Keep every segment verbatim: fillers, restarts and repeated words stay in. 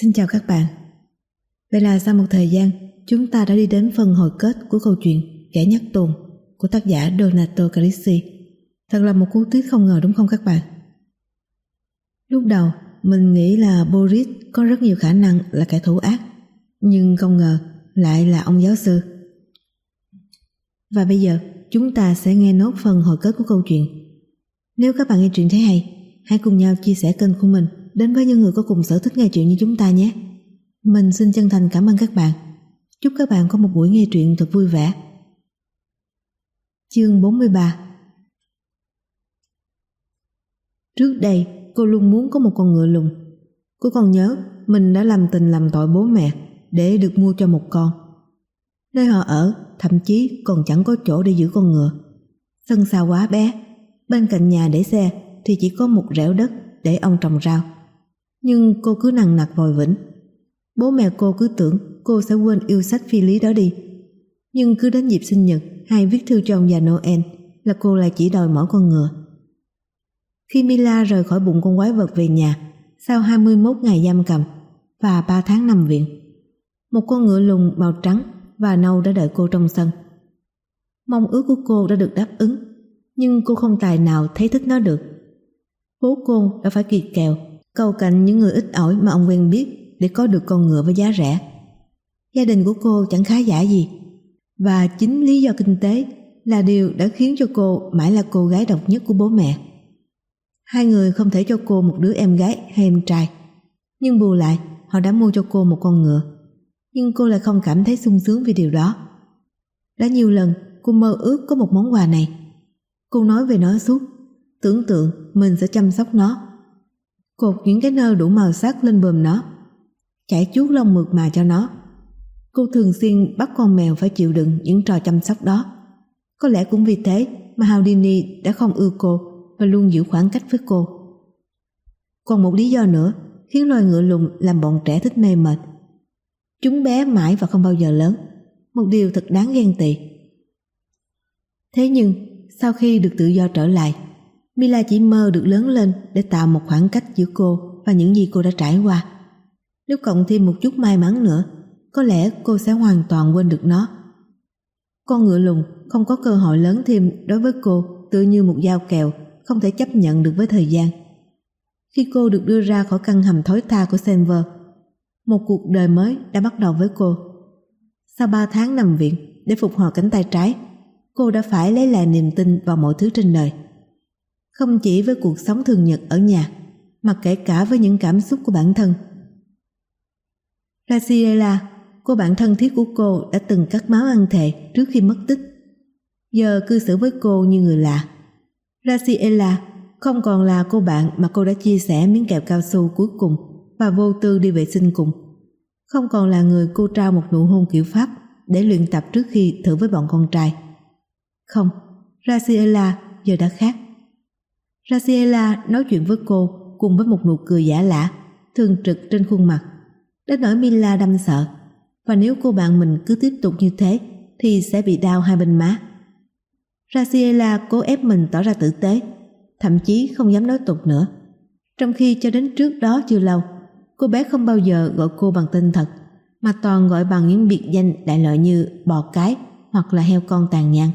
Xin chào các bạn. Vậy là sau một thời gian, chúng ta đã đi đến phần hồi kết của câu chuyện Kẻ Nhắc Tuồng của tác giả Donato Carrisi. Thật là một cú tuyết không ngờ đúng không các bạn? Lúc đầu, mình nghĩ là Boris có rất nhiều khả năng là kẻ thủ ác, nhưng không ngờ lại là ông giáo sư. Và bây giờ, chúng ta sẽ nghe nốt phần hồi kết của câu chuyện. Nếu các bạn nghe truyện thấy hay, hãy cùng nhau chia sẻ kênh của mình đến với những người có cùng sở thích nghe truyện như chúng ta nhé. Mình xin chân thành cảm ơn các bạn. Chúc các bạn có một buổi nghe truyện thật vui vẻ. Chương bốn mươi ba. Trước đây, cô luôn muốn có một con ngựa lùn. Cô còn nhớ mình đã làm tình làm tội bố mẹ để được mua cho một con. Nơi họ ở thậm chí còn chẳng có chỗ để giữ con ngựa. Sân sau quá bé, bên cạnh nhà để xe thì chỉ có một rẻo đất để ông trồng rau. Nhưng cô cứ nằng nặc vòi vĩnh. Bố mẹ cô cứ tưởng cô sẽ quên yêu sách phi lý đó đi. Nhưng cứ đến dịp sinh nhật hay viết thư cho ông già Noel là cô lại chỉ đòi mỗi con ngựa. Khi Mila rời khỏi bụng con quái vật về nhà sau hai mươi mốt ngày giam cầm và ba tháng nằm viện, một con ngựa lùn màu trắng và nâu đã đợi cô trong sân. Mong ước của cô đã được đáp ứng, nhưng cô không tài nào thấy thích nó được. Bố cô đã phải kiệt kèo cầu cạnh những người ít ỏi mà ông quen biết để có được con ngựa với giá rẻ. Gia đình của cô chẳng khá giả gì, và chính lý do kinh tế là điều đã khiến cho cô mãi là cô gái độc nhất của bố mẹ. Hai người không thể cho cô một đứa em gái hay em trai, nhưng bù lại họ đã mua cho cô một con ngựa. Nhưng cô lại không cảm thấy sung sướng vì điều đó. Đã nhiều lần cô mơ ước có một món quà này. Cô nói về nó suốt, tưởng tượng mình sẽ chăm sóc nó, cột những cái nơ đủ màu sắc lên bờm nó, chải chuốt lông mượt mà cho nó. Cô thường xuyên bắt con mèo phải chịu đựng những trò chăm sóc đó. Có lẽ cũng vì thế mà Houdini đã không ưa cô và luôn giữ khoảng cách với cô. Còn một lý do nữa khiến loài ngựa lùn làm bọn trẻ thích mê mệt. Chúng bé mãi và không bao giờ lớn, một điều thật đáng ghen tị. Thế nhưng sau khi được tự do trở lại, Mila chỉ mơ được lớn lên để tạo một khoảng cách giữa cô và những gì cô đã trải qua. Nếu cộng thêm một chút may mắn nữa, có lẽ cô sẽ hoàn toàn quên được nó. Con ngựa lùn không có cơ hội lớn thêm đối với cô, tựa như một dao kèo không thể chấp nhận được với thời gian. Khi cô được đưa ra khỏi căn hầm thối tha của Senver, một cuộc đời mới đã bắt đầu với cô. Sau ba tháng nằm viện để phục hồi cánh tay trái, cô đã phải lấy lại niềm tin vào mọi thứ trên đời. Không chỉ với cuộc sống thường nhật ở nhà, mà kể cả với những cảm xúc của bản thân. Graciela, cô bạn thân thiết của cô đã từng cắt máu ăn thề trước khi mất tích, giờ cư xử với cô như người lạ. Graciela không còn là cô bạn mà cô đã chia sẻ miếng kẹo cao su cuối cùng và vô tư đi vệ sinh cùng. Không còn là người cô trao một nụ hôn kiểu Pháp để luyện tập trước khi thử với bọn con trai. Không, Graciela giờ đã khác. Graciela nói chuyện với cô cùng với một nụ cười giả lả, thường trực trên khuôn mặt, đến nỗi Mila đâm sợ, và nếu cô bạn mình cứ tiếp tục như thế thì sẽ bị đau hai bên má. Graciela cố ép mình tỏ ra tử tế, thậm chí không dám nói tục nữa, trong khi cho đến trước đó chưa lâu, cô bé không bao giờ gọi cô bằng tên thật, mà toàn gọi bằng những biệt danh đại loại như bò cái hoặc là heo con tàn nhang.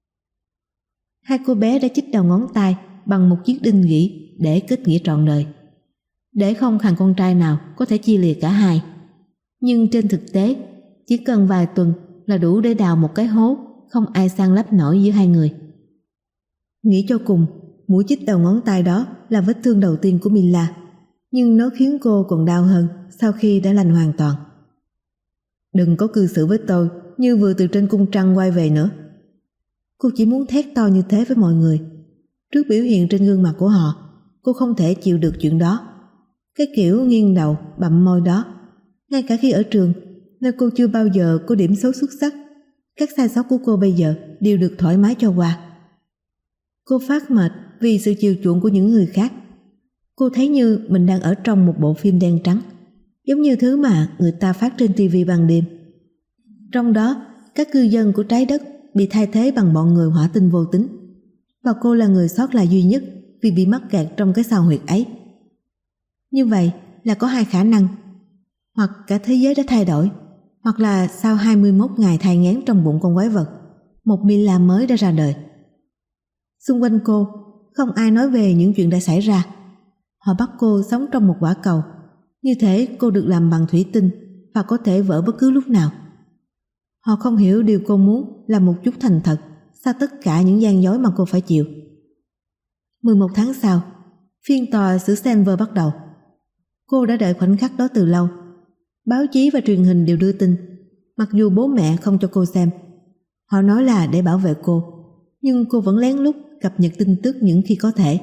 Hai cô bé đã chích đầu ngón tay bằng một chiếc đinh gỉ để kết nghĩa trọn đời, để không thằng con trai nào có thể chia lìa cả hai. Nhưng trên thực tế, chỉ cần vài tuần là đủ để đào một cái hố không ai san lấp nổi giữa hai người. Nghĩ cho cùng, mũi chích đầu ngón tay đó là vết thương đầu tiên của Mila, nhưng nó khiến cô còn đau hơn sau khi đã lành hoàn toàn. Đừng có cư xử với tôi như vừa từ trên cung trăng quay về nữa. Cô chỉ muốn thét to như thế với mọi người. Trước biểu hiện trên gương mặt của họ, cô không thể chịu được chuyện đó. Cái kiểu nghiêng đầu, bặm môi đó. Ngay cả khi ở trường, nơi cô chưa bao giờ có điểm số xuất sắc, các sai sót của cô bây giờ đều được thoải mái cho qua. Cô phát mệt vì sự chiều chuộng của những người khác. Cô thấy như mình đang ở trong một bộ phim đen trắng, giống như thứ mà người ta phát trên ti vi ban đêm. Trong đó, các cư dân của trái đất bị thay thế bằng bọn người hỏa tinh vô tính, và cô là người sót lại duy nhất vì bị mắc kẹt trong cái sao huyệt ấy. Như vậy là có hai khả năng. hoặc cả thế giới đã thay đổi, hoặc là sau hai mươi mốt ngày thai nghén trong bụng con quái vật, một Mila mới đã ra đời. Xung quanh cô, không ai nói về những chuyện đã xảy ra. Họ bắt cô sống trong một quả cầu, như thể cô được làm bằng thủy tinh và có thể vỡ bất cứ lúc nào. Họ không hiểu điều cô muốn là một chút thành thật sau tất cả những gian dối mà cô phải chịu. mười một tháng sau, phiên tòa xử Senver bắt đầu. Cô đã đợi khoảnh khắc đó từ lâu. Báo chí và truyền hình đều đưa tin, mặc dù bố mẹ không cho cô xem. Họ nói là để bảo vệ cô, nhưng cô vẫn lén lút cập nhật tin tức những khi có thể.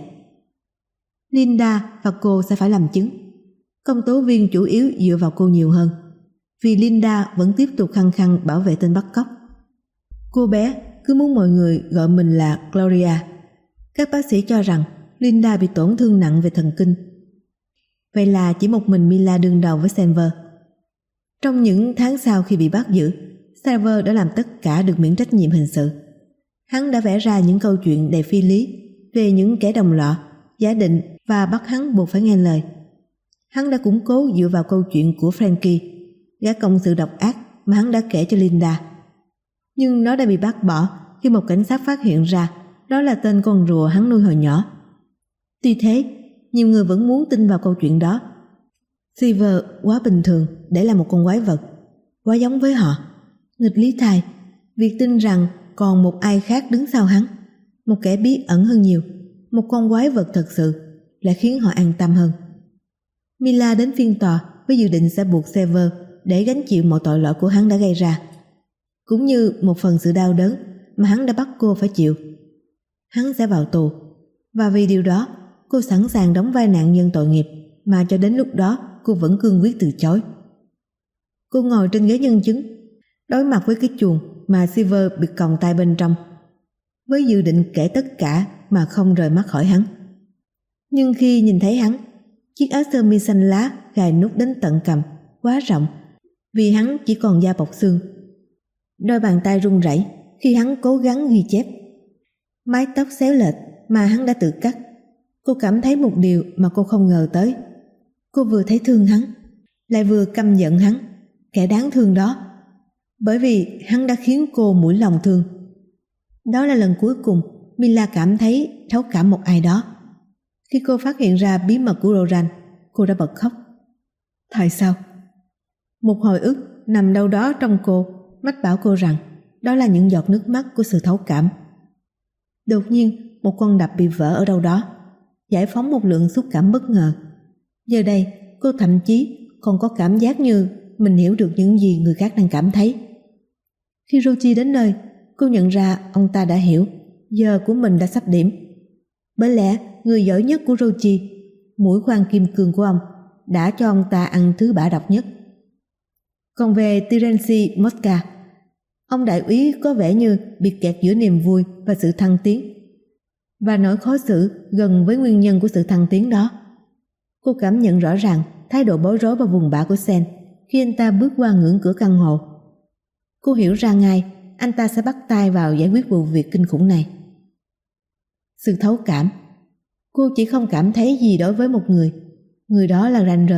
Linda và cô sẽ phải làm chứng. Công tố viên chủ yếu dựa vào cô nhiều hơn, vì Linda vẫn tiếp tục khăng khăng bảo vệ tên bắt cóc. Cô bé cứ muốn mọi người gọi mình là Gloria. Các bác sĩ cho rằng Linda bị tổn thương nặng về thần kinh. Vậy là chỉ một mình Mila đương đầu với Senver. Trong những tháng sau khi bị bắt giữ, Senver đã làm tất cả được miễn trách nhiệm hình sự. Hắn đã vẽ ra những câu chuyện đầy phi lý về những kẻ đồng lọ, giả định và bắt hắn buộc phải nghe lời. Hắn đã củng cố dựa vào câu chuyện của Frankie, gã cộng sự độc ác mà hắn đã kể cho Linda. Nhưng nó đã bị bác bỏ khi một cảnh sát phát hiện ra đó là tên con rùa hắn nuôi hồi nhỏ. Tuy thế, nhiều người vẫn muốn tin vào câu chuyện đó. Silver quá bình thường để là một con quái vật, quá giống với họ. Nghịch lý thay, việc tin rằng còn một ai khác đứng sau hắn, một kẻ bí ẩn hơn nhiều, một con quái vật thật sự, lại khiến họ an tâm hơn. Mila đến phiên tòa với dự định sẽ buộc Silver để gánh chịu mọi tội lỗi của hắn đã gây ra, cũng như một phần sự đau đớn mà hắn đã bắt cô phải chịu. Hắn sẽ vào tù, và vì điều đó cô sẵn sàng đóng vai nạn nhân tội nghiệp mà cho đến lúc đó cô vẫn cương quyết từ chối. Cô ngồi trên ghế nhân chứng, đối mặt với cái chuồng mà Silver bị còng tay bên trong, với dự định kể tất cả mà không rời mắt khỏi hắn. Nhưng khi nhìn thấy hắn, chiếc áo sơ mi xanh lá gài nút đến tận cằm, quá rộng, vì hắn chỉ còn da bọc xương. Đôi bàn tay run rẩy khi hắn cố gắng ghi chép. Mái tóc xéo lệch mà hắn đã tự cắt. Cô cảm thấy một điều mà cô không ngờ tới. Cô vừa thấy thương hắn, lại vừa căm giận hắn, kẻ đáng thương đó, bởi vì hắn đã khiến cô mũi lòng thương. Đó là lần cuối cùng Mila cảm thấy thấu cảm một ai đó. Khi cô phát hiện ra bí mật của Roran, cô đã bật khóc. Tại sao? Một hồi ức nằm đâu đó trong cô mách bảo cô rằng đó là những giọt nước mắt của sự thấu cảm. Đột nhiên một con đập bị vỡ ở đâu đó, giải phóng một lượng xúc cảm bất ngờ. Giờ đây cô thậm chí còn có cảm giác như mình hiểu được những gì người khác đang cảm thấy. Khi Rochi đến nơi, cô nhận ra ông ta đã hiểu giờ của mình đã sắp điểm. Bởi lẽ người giỏi nhất của Rochi, mũi khoan kim cương của ông, đã cho ông ta ăn thứ bã độc nhất. Còn về Terenci Mosca, ông đại úy có vẻ như bị kẹt giữa niềm vui và sự thăng tiến, và nỗi khó xử gần với nguyên nhân của sự thăng tiến đó. Cô cảm nhận rõ ràng thái độ bối rối và buồn bã của Sen khi anh ta bước qua ngưỡng cửa căn hộ. Cô hiểu ra ngay anh ta sẽ bắt tay vào giải quyết vụ việc kinh khủng này. Sự thấu cảm. Cô chỉ không cảm thấy gì đối với một người, người đó là Ranger.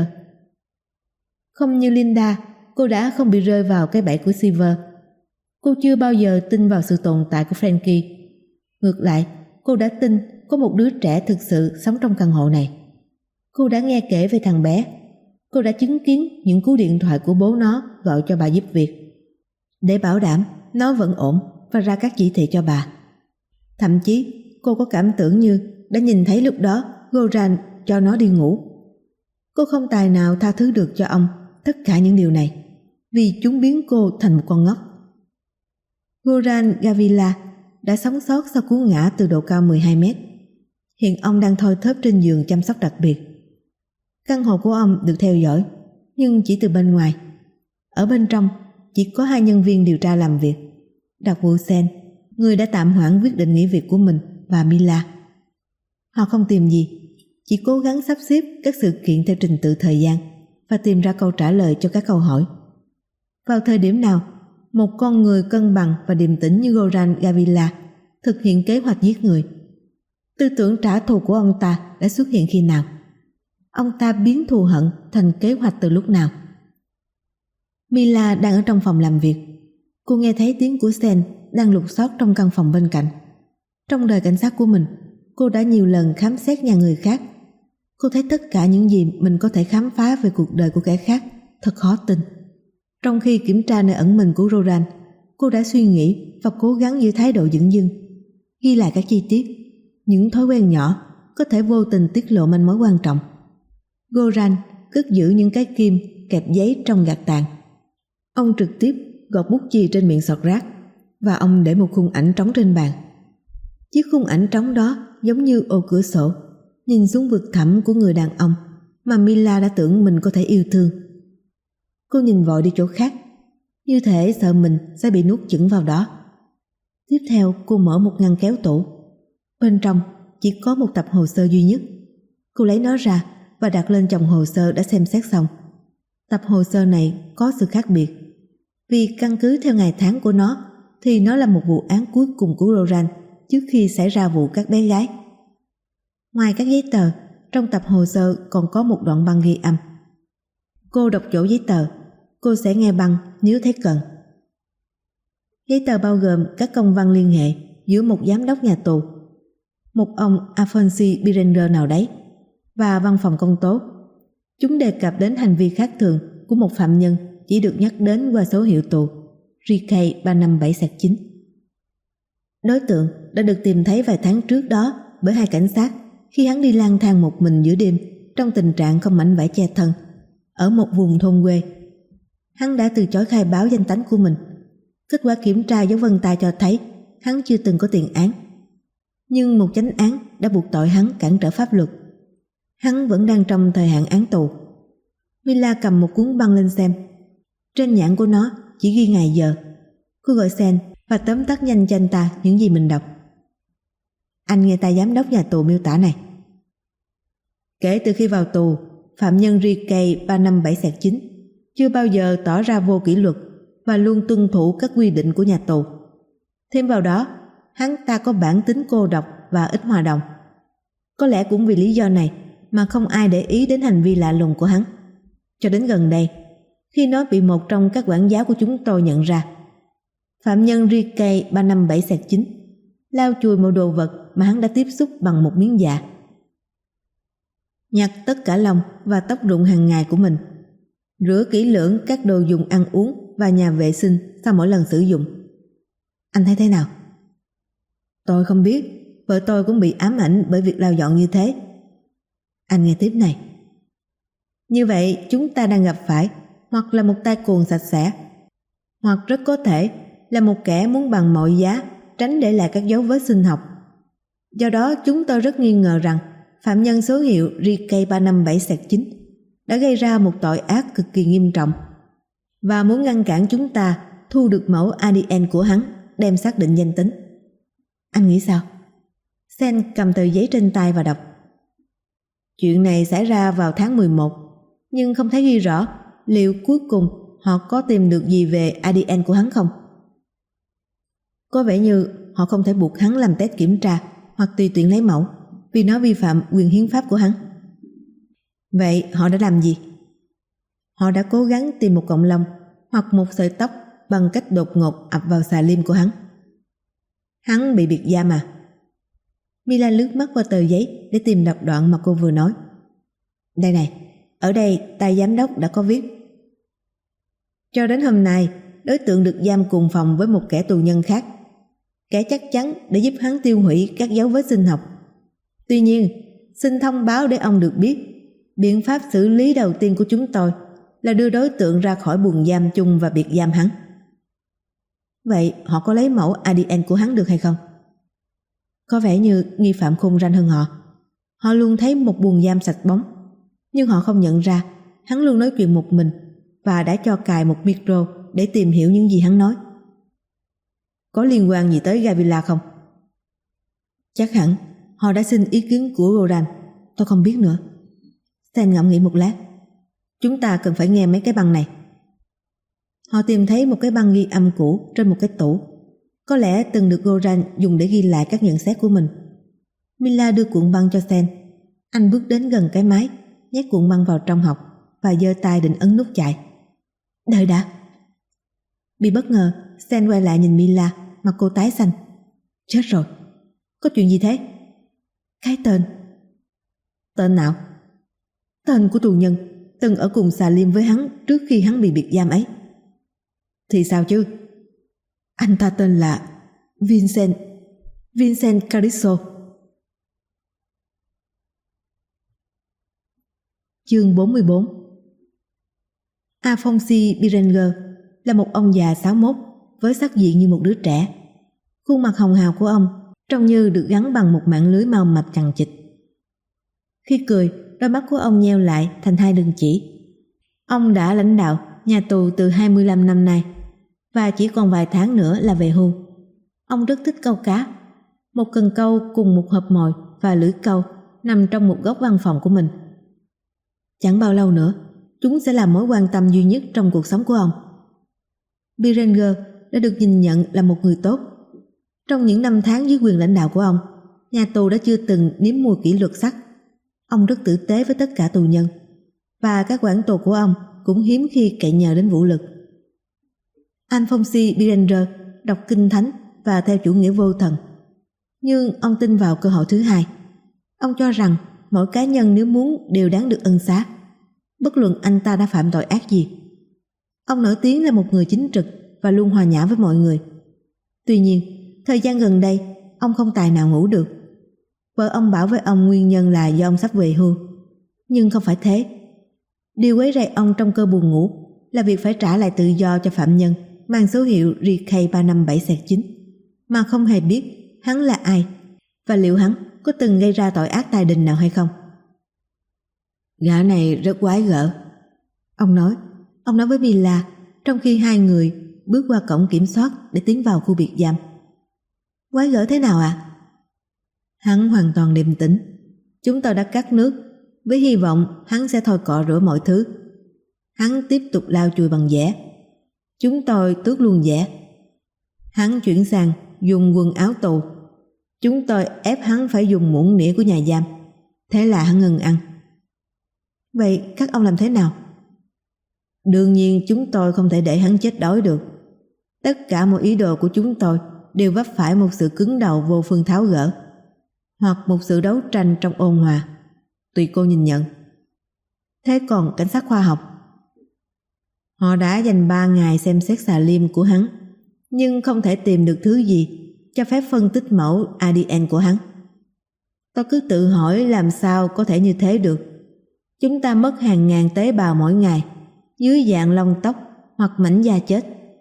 Không như Linda, cô đã không bị rơi vào cái bẫy của Silver. Cô chưa bao giờ tin vào sự tồn tại của Frankie. Ngược lại, cô đã tin có một đứa trẻ thực sự sống trong căn hộ này. Cô đã nghe kể về thằng bé. Cô đã chứng kiến những cú điện thoại của bố nó gọi cho bà giúp việc, để bảo đảm nó vẫn ổn và ra các chỉ thị cho bà. Thậm chí cô có cảm tưởng như đã nhìn thấy lúc đó Goran cho nó đi ngủ. Cô không tài nào tha thứ được cho ông tất cả những điều này, vì chúng biến cô thành một con ngốc. Goran Gavila đã sống sót sau cú ngã từ độ cao mười hai mét. Hiện ông đang thoi thóp trên giường chăm sóc đặc biệt. Căn hộ của ông được theo dõi, nhưng chỉ từ bên ngoài. Ở bên trong chỉ có hai nhân viên điều tra làm việc, đặc vụ Sen, người đã tạm hoãn quyết định nghỉ việc của mình, và Mila. Họ không tìm gì, chỉ cố gắng sắp xếp các sự kiện theo trình tự thời gian và tìm ra câu trả lời cho các câu hỏi. Vào thời điểm nào một con người cân bằng và điềm tĩnh như Goran Gavila thực hiện kế hoạch giết người? Tư tưởng trả thù của ông ta đã xuất hiện khi nào? Ông ta biến thù hận thành kế hoạch từ lúc nào? Mila đang ở trong phòng làm việc. Cô nghe thấy tiếng của Sen đang lục soát trong căn phòng bên cạnh. Trong đời cảnh sát của mình, cô đã nhiều lần khám xét nhà người khác. Cô thấy tất cả những gì mình có thể khám phá về cuộc đời của kẻ khác thật khó tin. Trong khi kiểm tra nơi ẩn mình của Roran, cô đã suy nghĩ và cố gắng giữ thái độ dửng dưng, ghi lại các chi tiết, những thói quen nhỏ có thể vô tình tiết lộ manh mối quan trọng. Goran cất giữ những cái kim kẹp giấy trong gạt tàn. Ông trực tiếp gọt bút chì trên miệng sọt rác và ông để một khung ảnh trống trên bàn. Chiếc khung ảnh trống đó giống như ô cửa sổ nhìn xuống vực thẳm của người đàn ông mà Mila đã tưởng mình có thể yêu thương. Cô nhìn vội đi chỗ khác, như thể sợ mình sẽ bị nuốt chửng vào đó. Tiếp theo cô mở một ngăn kéo tủ. Bên trong chỉ có một tập hồ sơ duy nhất. Cô lấy nó ra và đặt lên chồng hồ sơ đã xem xét xong. Tập hồ sơ này có sự khác biệt, vì căn cứ theo ngày tháng của nó thì nó là một vụ án cuối cùng của Roran trước khi xảy ra vụ các bé gái. Ngoài các giấy tờ, trong tập hồ sơ còn có một đoạn băng ghi âm. Cô đọc chỗ giấy tờ, cô sẽ nghe băng nếu thấy cần. Giấy tờ bao gồm các công văn liên hệ giữa một giám đốc nhà tù, một ông Alphonse Birenger nào đấy, và văn phòng công tố. Chúng đề cập đến hành vi khác thường của một phạm nhân chỉ được nhắc đến qua số hiệu tù R K ba năm bảy chín. Đối tượng đã được tìm thấy vài tháng trước đó bởi hai cảnh sát khi hắn đi lang thang một mình giữa đêm trong tình trạng không mảnh vải che thân ở một vùng thôn quê. Hắn đã từ chối khai báo danh tánh của mình. Kết quả kiểm tra dấu vân tay cho thấy hắn chưa từng có tiền án, nhưng một chánh án đã buộc tội hắn cản trở pháp luật. Hắn vẫn đang trong thời hạn án tù. Mila cầm một cuốn băng lên xem. Trên nhãn của nó chỉ ghi ngày giờ. Cô gọi Sen và tóm tắt nhanh cho anh ta những gì mình đọc. Anh nghe tay giám đốc nhà tù miêu tả này. Kể từ khi vào tù, phạm nhân R K ba năm bảy chín chưa bao giờ tỏ ra vô kỷ luật và luôn tuân thủ các quy định của nhà tù. Thêm vào đó, hắn ta có bản tính cô độc và ít hòa đồng. Có lẽ cũng vì lý do này mà không ai để ý đến hành vi lạ lùng của hắn. Cho đến gần đây, khi nó bị một trong các quản giáo của chúng tôi nhận ra. Phạm nhân R K ba năm bảy chín lau chùi mọi đồ vật mà hắn đã tiếp xúc bằng một miếng dạ, nhặt tất cả lông và tóc rụng hàng ngày của mình, rửa kỹ lưỡng các đồ dùng ăn uống và nhà vệ sinh sau mỗi lần sử dụng. Anh thấy thế nào? Tôi không biết, vợ tôi cũng bị ám ảnh bởi việc lau dọn như thế. Anh nghe tiếp này. Như vậy chúng ta đang gặp phải hoặc là một tay cuồng sạch sẽ, hoặc rất có thể là một kẻ muốn bằng mọi giá tránh để lại các dấu vết sinh học. Do đó chúng tôi rất nghi ngờ rằng phạm nhân số hiệu R K ba năm bảy chín đã gây ra một tội ác cực kỳ nghiêm trọng và muốn ngăn cản chúng ta thu được mẫu A D N của hắn đem xác định danh tính. Anh nghĩ sao? Sen cầm tờ giấy trên tay và đọc. Chuyện này xảy ra vào tháng mười một, nhưng không thấy ghi rõ liệu cuối cùng họ có tìm được gì về A D N của hắn không. Có vẻ như họ không thể buộc hắn làm test kiểm tra hoặc tùy tiện lấy mẫu vì nó vi phạm quyền hiến pháp của hắn. Vậy họ đã làm gì? Họ đã cố gắng tìm một cọng lông hoặc một sợi tóc bằng cách đột ngột ập vào xà lim của hắn. Hắn bị biệt giam à? Mila lướt mắt qua tờ giấy để tìm đọc đoạn mà cô vừa nói. Đây này, ở đây tay giám đốc đã có viết. Cho đến hôm nay, đối tượng được giam cùng phòng với một kẻ tù nhân khác, kẻ chắc chắn để giúp hắn tiêu hủy các dấu vết sinh học. Tuy nhiên, xin thông báo để ông được biết, biện pháp xử lý đầu tiên của chúng tôi là đưa đối tượng ra khỏi buồng giam chung và biệt giam hắn. Vậy họ có lấy mẫu A D N của hắn được hay không? Có vẻ như nghi phạm khôn ranh hơn họ. Họ luôn thấy một buồng giam sạch bóng, nhưng họ không nhận ra hắn luôn nói chuyện một mình và đã cho cài một micro để tìm hiểu những gì hắn nói. Có liên quan gì tới Gavila không? Chắc hẳn họ đã xin ý kiến của Roran. Tôi không biết nữa. Sen ngẫm nghĩ một lát. Chúng ta cần phải nghe mấy cái băng này. Họ tìm thấy một cái băng ghi âm cũ trên một cái tủ, có lẽ từng được Roran dùng để ghi lại các nhận xét của mình. Mila đưa cuộn băng cho Sen. Anh bước đến gần cái máy, nhét cuộn băng vào trong hộc và giơ tay định ấn nút chạy. Đợi đã. Vì bất ngờ, Sen quay lại nhìn Mila, mặt cô tái xanh. Chết rồi, có chuyện gì thế? Cái tên. Tên nào? Tên của tù nhân từng ở cùng xà lim với hắn trước khi hắn bị biệt giam ấy. Thì sao chứ? Anh ta tên là Vincent Vincent Carisso. Chương bốn mươi bốn. Alphonse Berenger là một ông già sáu mốt với sắc diện như một đứa trẻ. Khuôn mặt hồng hào của ông trông như được gắn bằng một mạng lưới màu mập chằng chịt. Khi cười, đôi mắt của ông nheo lại thành hai đường chỉ. Ông đã lãnh đạo nhà tù từ hai mươi lăm năm nay và chỉ còn vài tháng nữa là về hưu. Ông rất thích câu cá. Một cần câu cùng một hộp mồi và lưỡi câu nằm trong một góc văn phòng của mình. Chẳng bao lâu nữa, chúng sẽ là mối quan tâm duy nhất trong cuộc sống của ông. Berenger đã được nhìn nhận là một người tốt. Trong những năm tháng dưới quyền lãnh đạo của ông, nhà tù đã chưa từng nếm mùi kỷ luật sắt. Ông rất tử tế với tất cả tù nhân, và các quản tù của ông cũng hiếm khi cậy nhờ đến vũ lực. Alphonse Berenger đọc kinh thánh và theo chủ nghĩa vô thần, nhưng ông tin vào cơ hội thứ hai. Ông cho rằng mỗi cá nhân nếu muốn đều đáng được ân xá, bất luận anh ta đã phạm tội ác gì. Ông nổi tiếng là một người chính trực và luôn hòa nhã với mọi người. Tuy nhiên, thời gian gần đây, ông không tài nào ngủ được. Vợ ông bảo với ông nguyên nhân là do ông sắp về hưu. Nhưng không phải thế. Điều quấy rầy ông trong cơn buồn ngủ là việc phải trả lại tự do cho phạm nhân mang số hiệu R K ba năm bảy chín mà không hề biết hắn là ai và liệu hắn có từng gây ra tội ác tài đình nào hay không. Gã này rất quái gở, ông nói. Ông nói với Mila trong khi hai người bước qua cổng kiểm soát để tiến vào khu biệt giam. Quái gở thế nào ạ? À? Hắn hoàn toàn điềm tĩnh. Chúng tôi đã cắt nước với hy vọng hắn sẽ thôi cọ rửa mọi thứ. Hắn tiếp tục lau chùi bằng dẻ. Chúng tôi tước luôn dẻ. Hắn chuyển sang dùng quần áo tù. Chúng tôi ép hắn phải dùng muỗng nĩa của nhà giam. Thế là hắn ngừng ăn. Vậy các ông làm thế nào? Đương nhiên chúng tôi không thể để hắn chết đói được. Tất cả mọi ý đồ của chúng tôi đều vấp phải một sự cứng đầu vô phương tháo gỡ, hoặc một sự đấu tranh trong ôn hòa, tùy cô nhìn nhận. Thế còn cảnh sát khoa học? Họ đã dành ba ngày xem xét xà lim của hắn, nhưng không thể tìm được thứ gì cho phép phân tích mẫu A D N của hắn. Tôi cứ tự hỏi làm sao có thể như thế được. Chúng ta mất hàng ngàn tế bào mỗi ngày dưới dạng lông tóc hoặc mảnh da chết.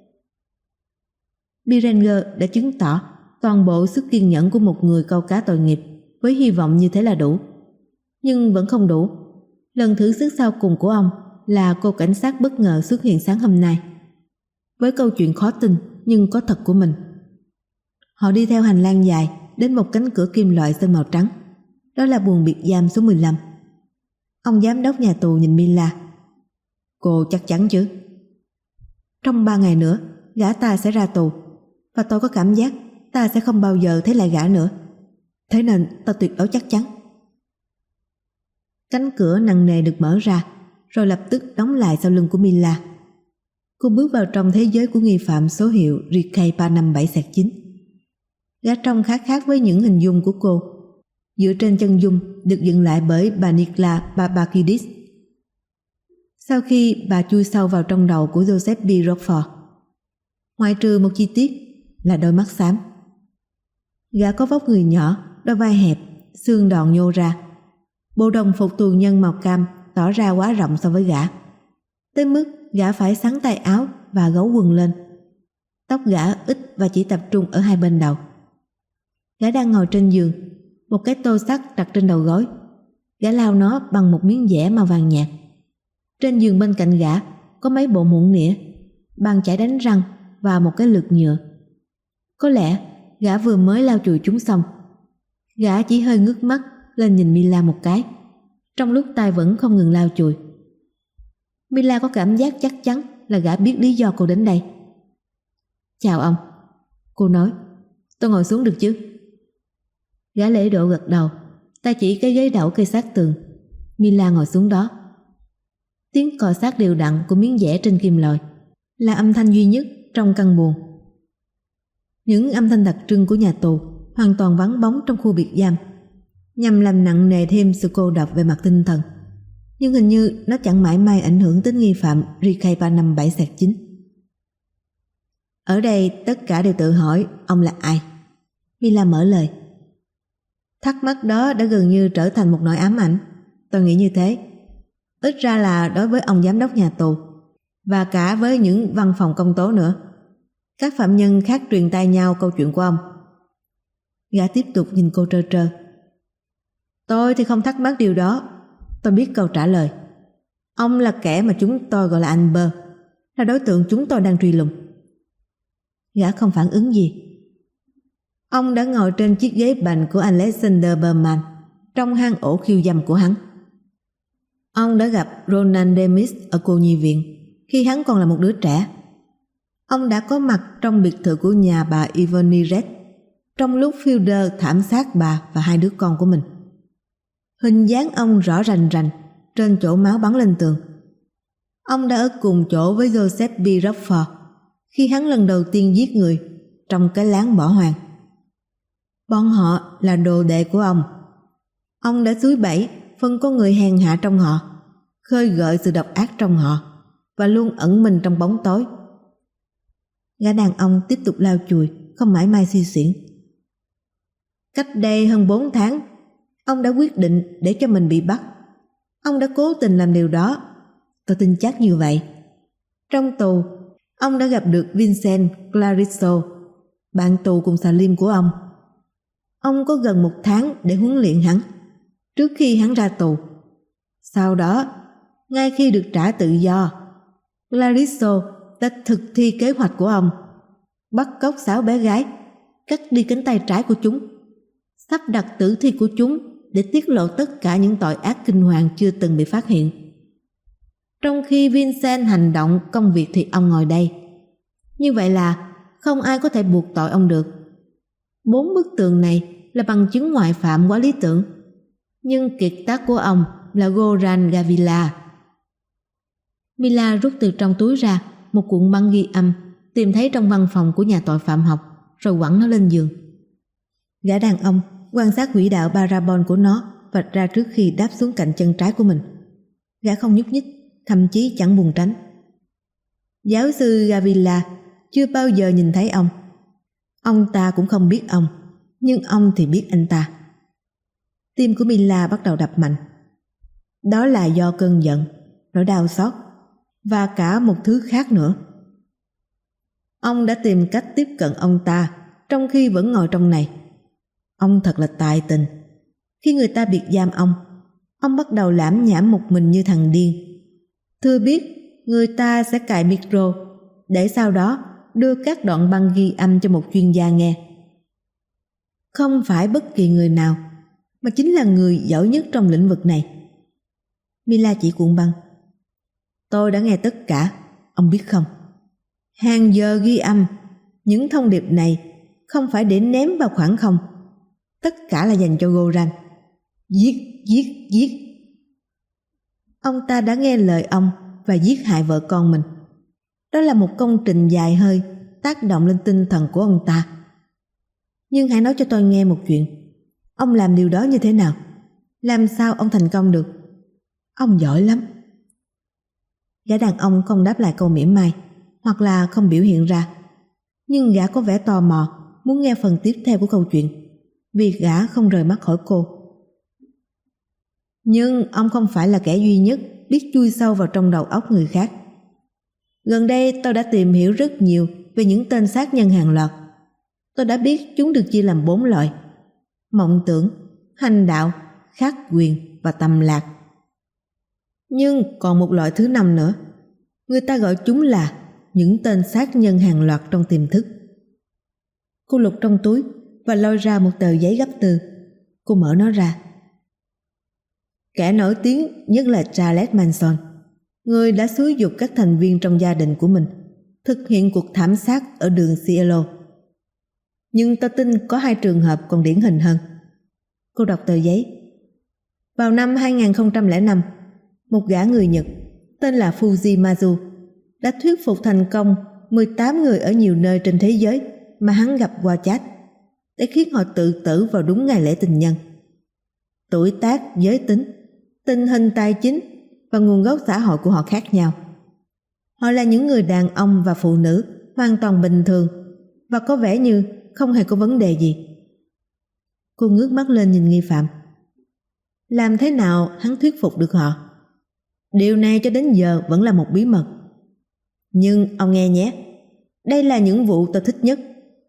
Berenger đã chứng tỏ toàn bộ sức kiên nhẫn của một người câu cá tội nghiệp với hy vọng như thế là đủ. Nhưng vẫn không đủ. Lần thử sức sau cùng của ông là cô cảnh sát bất ngờ xuất hiện sáng hôm nay với câu chuyện khó tin nhưng có thật của mình. Họ đi theo hành lang dài đến một cánh cửa kim loại sơn màu trắng. Đó là buồng biệt giam số mười lăm. Ông giám đốc nhà tù nhìn Mila. Cô chắc chắn chứ? Trong ba ngày nữa gã ta sẽ ra tù, và tôi có cảm giác ta sẽ không bao giờ thấy lại gã nữa. Thế nên tôi tuyệt đối chắc chắn. Cánh cửa nặng nề được mở ra, rồi lập tức đóng lại sau lưng của Mila. Cô bước vào trong thế giới của nghi phạm số hiệu R K ba năm bảy chín. Gã trông khá khác với những hình dung của cô. Dựa trên chân dung được dựng lại bởi bà Nikla Babakidis. Sau khi bà chui sâu vào trong đầu của Joseph B. Rockford, ngoại trừ một chi tiết là đôi mắt xám. Gã có vóc người nhỏ, đôi vai hẹp, xương đòn nhô ra. Bộ đồng phục tù nhân màu cam tỏ ra quá rộng so với gã, tới mức gã phải xắn tay áo và gấu quần lên. Tóc gã ít và chỉ tập trung ở hai bên đầu. Gã đang ngồi trên giường, một cái tô sắt đặt trên đầu gối. Gã lau nó bằng một miếng dẻ màu vàng nhạt. Trên giường bên cạnh gã có mấy bộ muỗng nĩa, bàn chải đánh răng và một cái lược nhựa. Có lẽ gã vừa mới lau chùi chúng xong. Gã chỉ hơi ngước mắt lên nhìn Mila một cái, trong lúc tay vẫn không ngừng lau chùi. Mila có cảm giác chắc chắn là gã biết lý do cô đến đây. Chào ông, cô nói. Tôi ngồi xuống được chứ? Gã lễ độ gật đầu, tay chỉ cái ghế đẩu kê sát tường. Mila ngồi xuống đó. Tiếng cọ sát đều đặn của miếng dẻ trên kim loại là âm thanh duy nhất trong căn buồng. Những âm thanh đặc trưng của nhà tù hoàn toàn vắng bóng trong khu biệt giam, nhằm làm nặng nề thêm sự cô độc về mặt tinh thần. Nhưng hình như nó chẳng mãi may ảnh hưởng đến nghi phạm Rk ba năm bảy chín. Ở đây tất cả đều tự hỏi ông là ai. Mila mở lời. Thắc mắc đó đã gần như trở thành một nỗi ám ảnh. Tôi nghĩ như thế. Ít ra là đối với ông giám đốc nhà tù, và cả với những văn phòng công tố nữa. Các phạm nhân khác truyền tai nhau câu chuyện của ông. Gã tiếp tục nhìn cô trơ trơ. Tôi thì không thắc mắc điều đó. Tôi biết câu trả lời. Ông là kẻ mà chúng tôi gọi là anh Bơ, là đối tượng chúng tôi đang truy lùng. Gã không phản ứng gì. Ông đã ngồi trên chiếc ghế bành của Alexander Berman trong hang ổ khiêu dâm của hắn. Ông đã gặp Roland Demis ở cô nhi viện khi hắn còn là một đứa trẻ. Ông đã có mặt trong biệt thự của nhà bà Yvonne Red trong lúc Fielder thảm sát bà và hai đứa con của mình. Hình dáng ông rõ rành rành trên chỗ máu bắn lên tường. Ông đã ở cùng chỗ với Joseph B. Rockford khi hắn lần đầu tiên giết người trong cái láng bỏ hoang. Bọn họ là đồ đệ của ông. Ông đã xúi bẫy phần con người hèn hạ trong họ, khơi gợi sự độc ác trong họ, và luôn ẩn mình trong bóng tối. Gã đàn ông tiếp tục lau chùi, không mãi mai suy xuyển. Cách đây hơn bốn tháng, ông đã quyết định để cho mình bị bắt. Ông đã cố tình làm điều đó. Tôi tin chắc như vậy. Trong tù, ông đã gặp được Vincent Clarisso, bạn tù cùng Salim của ông. Ông có gần một tháng để huấn luyện hắn trước khi hắn ra tù. Sau đó, ngay khi được trả tự do, Clarisso đã thực thi kế hoạch của ông, bắt cóc sáu bé gái, cắt đi cánh tay trái của chúng, sắp đặt tử thi của chúng để tiết lộ tất cả những tội ác kinh hoàng chưa từng bị phát hiện. Trong khi Vincent hành động công việc thì ông ngồi đây. Như vậy là không ai có thể buộc tội ông được. Bốn bức tường này là bằng chứng ngoại phạm quá lý tưởng. Nhưng kiệt tác của ông là Goran Gavila. Mila rút từ trong túi ra một cuộn băng ghi âm tìm thấy trong văn phòng của nhà tội phạm học, rồi quẳng nó lên giường. Gã đàn ông quan sát quỹ đạo parabol của nó vạch ra trước khi đáp xuống cạnh chân trái của mình. Gã không nhúc nhích, thậm chí chẳng buồn tránh. Giáo sư Gavila chưa bao giờ nhìn thấy ông. Ông ta cũng không biết ông, nhưng ông thì biết anh ta. Tim của Mila bắt đầu đập mạnh. Đó là do cơn giận, nỗi đau xót và cả một thứ khác nữa. Ông đã tìm cách tiếp cận ông ta trong khi vẫn ngồi trong này. Ông thật là tài tình. Khi người ta biệt giam ông, ông bắt đầu lảm nhảm một mình như thằng điên. Thưa biết, người ta sẽ cài micro để sau đó đưa các đoạn băng ghi âm cho một chuyên gia nghe. Không phải bất kỳ người nào, mà chính là người giỏi nhất trong lĩnh vực này. Mila chỉ cuộn băng. Tôi đã nghe tất cả, ông biết không? Hàng giờ ghi âm, những thông điệp này không phải để ném vào khoảng không. Tất cả là dành cho Goran. Giết, giết, giết. Ông ta đã nghe lời ông và giết hại vợ con mình. Đó là một công trình dài hơi tác động lên tinh thần của ông ta. Nhưng hãy nói cho tôi nghe một chuyện. Ông làm điều đó như thế nào? Làm sao ông thành công được? Ông giỏi lắm. Gã đàn ông không đáp lại câu mỉa mai, hoặc là không biểu hiện ra. Nhưng gã có vẻ tò mò, muốn nghe phần tiếp theo của câu chuyện, vì gã không rời mắt khỏi cô. Nhưng ông không phải là kẻ duy nhất biết chui sâu vào trong đầu óc người khác. Gần đây tôi đã tìm hiểu rất nhiều về những tên sát nhân hàng loạt. Tôi đã biết chúng được chia làm bốn loại: mộng tưởng, hành đạo, khát quyền và tâm lạc. Nhưng còn một loại thứ năm nữa. Người ta gọi chúng là những tên sát nhân hàng loạt trong tiềm thức. Cô lục trong túi và lôi ra một tờ giấy gấp từ. Cô mở nó ra. Kẻ nổi tiếng nhất là Charles Manson, người đã xúi giục các thành viên trong gia đình của mình thực hiện cuộc thảm sát ở đường Cielo. Nhưng tôi tin có hai trường hợp còn điển hình hơn. Cô đọc tờ giấy. Vào năm hai không không năm, một gã người Nhật tên là Fujimazu đã thuyết phục thành công mười tám người ở nhiều nơi trên thế giới mà hắn gặp qua chat để khiến họ tự tử vào đúng ngày lễ tình nhân. Tuổi tác, giới tính, tình hình tài chính và nguồn gốc xã hội của họ khác nhau. Họ là những người đàn ông và phụ nữ hoàn toàn bình thường và có vẻ như không hề có vấn đề gì. Cô ngước mắt lên nhìn nghi phạm. Làm thế nào hắn thuyết phục được họ? Điều này cho đến giờ vẫn là một bí mật. Nhưng ông nghe nhé, đây là những vụ tôi thích nhất.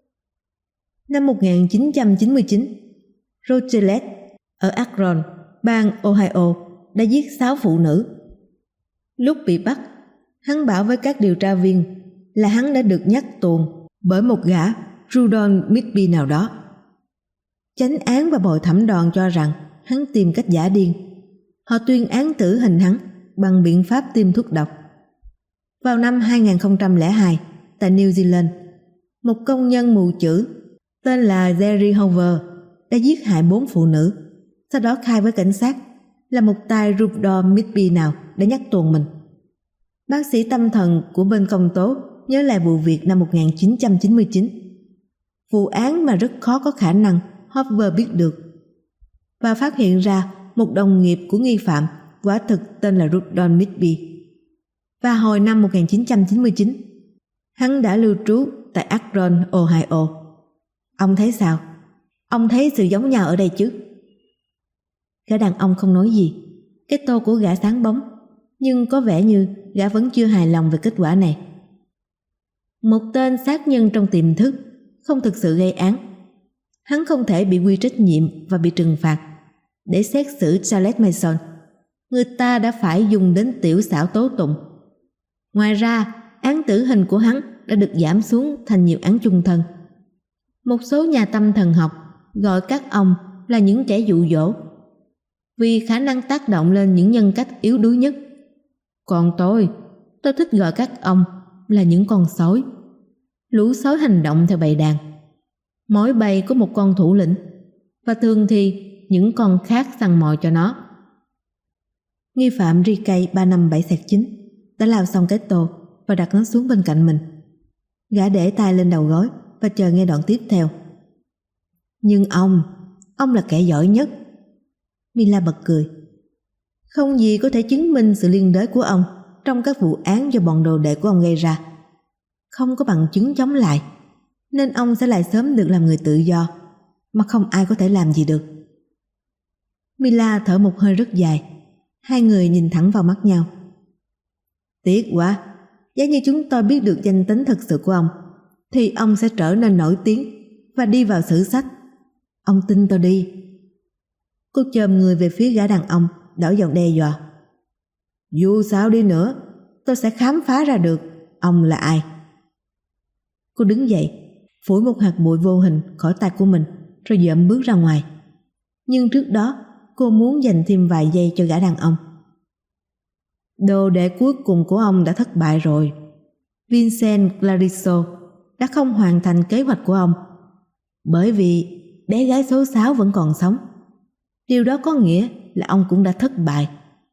Năm một nghìn chín trăm chín mươi chín, Rochelle ở Akron, bang Ohio đã giết sáu phụ nữ. Lúc bị bắt, hắn bảo với các điều tra viên là hắn đã được nhắc tuồng bởi một gã Rudolph Mitby nào đó. Chánh án và bồi thẩm đoàn cho rằng hắn tìm cách giả điên. Họ tuyên án tử hình hắn bằng biện pháp tiêm thuốc độc. Vào năm hai nghìn không trăm lẻ hai, tại New Zealand, một công nhân mù chữ tên là Jerry Hoover đã giết hại bốn phụ nữ, sau đó khai với cảnh sát là một tay Rudolph Mitby nào đã nhắc tuồng mình. Bác sĩ tâm thần của bên công tố nhớ lại vụ việc năm một nghìn chín trăm chín mươi chín, vụ án mà rất khó có khả năng Hoover biết được, và phát hiện ra một đồng nghiệp của nghi phạm quả thực tên là Rudolph Mitby. Và hồi năm một nghìn chín trăm chín mươi chín, hắn đã lưu trú tại Akron, Ohio. Ông thấy sao? Ông thấy sự giống nhau ở đây chứ? Gã đàn ông không nói gì. Cái tô của gã sáng bóng, nhưng có vẻ như gã vẫn chưa hài lòng về kết quả này. Một tên sát nhân trong tiềm thức, không thực sự gây án. Hắn không thể bị quy trách nhiệm và bị trừng phạt. Để xét xử Charles Manson, người ta đã phải dùng đến tiểu xảo tố tụng. Ngoài ra, án tử hình của hắn đã được giảm xuống thành nhiều án chung thân. Một số nhà tâm thần học gọi các ông là những kẻ dụ dỗ vì khả năng tác động lên những nhân cách yếu đuối nhất. Còn tôi, tôi thích gọi các ông là những con sói. Lũ sói hành động theo bầy đàn. Mỗi bầy có một con thủ lĩnh, và thường thì những con khác săn mồi cho nó. Nghi phạm Ricky ba năm bảy chín đã lao xong cái tô và đặt nó xuống bên cạnh mình. Gã để tay lên đầu gối và chờ nghe đoạn tiếp theo. Nhưng ông, ông là kẻ giỏi nhất. Mila bật cười. Không gì có thể chứng minh sự liên đới của ông trong các vụ án do bọn đồ đệ của ông gây ra. Không có bằng chứng chống lại, nên ông sẽ lại sớm được làm người tự do, mà không ai có thể làm gì được. Mila thở một hơi rất dài. Hai người nhìn thẳng vào mắt nhau. Tiếc quá, giá như chúng tôi biết được danh tính thật sự của ông, thì ông sẽ trở nên nổi tiếng và đi vào sử sách. Ông tin tôi đi. Cô chồm người về phía gã đàn ông, đổi giọng đe dọa. Dù sao đi nữa, tôi sẽ khám phá ra được ông là ai. Cô đứng dậy, phủi một hạt bụi vô hình khỏi tay của mình, rồi dợm bước ra ngoài. Nhưng trước đó, cô muốn dành thêm vài giây cho gã đàn ông. Đồ đệ cuối cùng của ông đã thất bại rồi. Vincent Clariso đã không hoàn thành kế hoạch của ông, bởi vì bé gái số sáu vẫn còn sống. Điều đó có nghĩa là ông cũng đã thất bại.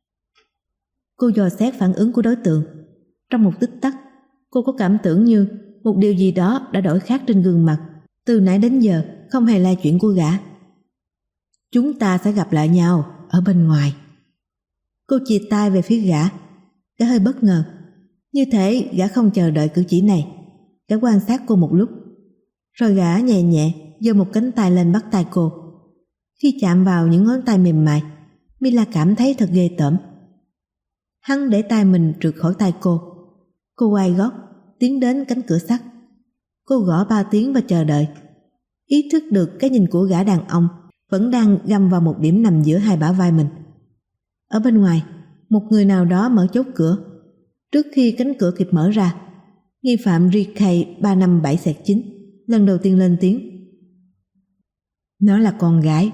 Cô dò xét phản ứng của đối tượng. Trong một tích tắc, cô có cảm tưởng như một điều gì đó đã đổi khác trên gương mặt. Từ nãy đến giờ không hề la chuyện của gã. Chúng ta sẽ gặp lại nhau ở bên ngoài. Cô chìa tay về phía gã. Gã hơi bất ngờ. Như thể gã không chờ đợi cử chỉ này. Gã quan sát cô một lúc, rồi gã nhẹ nhẹ giơ một cánh tay lên bắt tay cô. Khi chạm vào những ngón tay mềm mại, Mila cảm thấy thật ghê tởm. Hắn để tay mình trượt khỏi tay cô. Cô quay gót tiến đến cánh cửa sắt. Cô gõ ba tiếng và chờ đợi, ý thức được cái nhìn của gã đàn ông vẫn đang găm vào một điểm nằm giữa hai bả vai mình. Ở bên ngoài, một người nào đó mở chốt cửa. Trước khi cánh cửa kịp mở ra, nghi phạm Ricky ba năm bảy chín lần đầu tiên lên tiếng. Nó là con gái.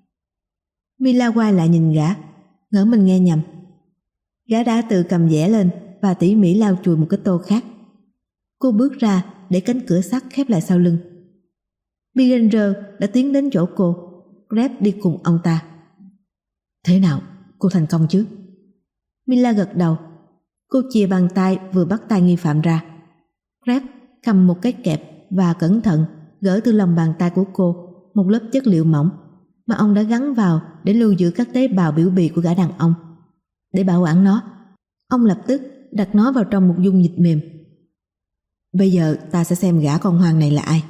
Mila quay lại nhìn gã, ngỡ mình nghe nhầm. Gã đã tự cầm dẻ lên và tỉ mỉ lau chùi một cái tô khác. Cô bước ra để cánh cửa sắt khép lại sau lưng. Bigenger đã tiến đến chỗ cô. Grab đi cùng ông ta. Thế nào, cô thành công chứ? Mila gật đầu. Cô chìa bàn tay vừa bắt tay nghi phạm ra. Greg cầm một cái kẹp và cẩn thận gỡ từ lòng bàn tay của cô một lớp chất liệu mỏng mà ông đã gắn vào để lưu giữ các tế bào biểu bì của gã đàn ông. Để bảo quản nó, ông lập tức đặt nó vào trong một dung dịch mềm. Bây giờ ta sẽ xem gã con hoang này là ai.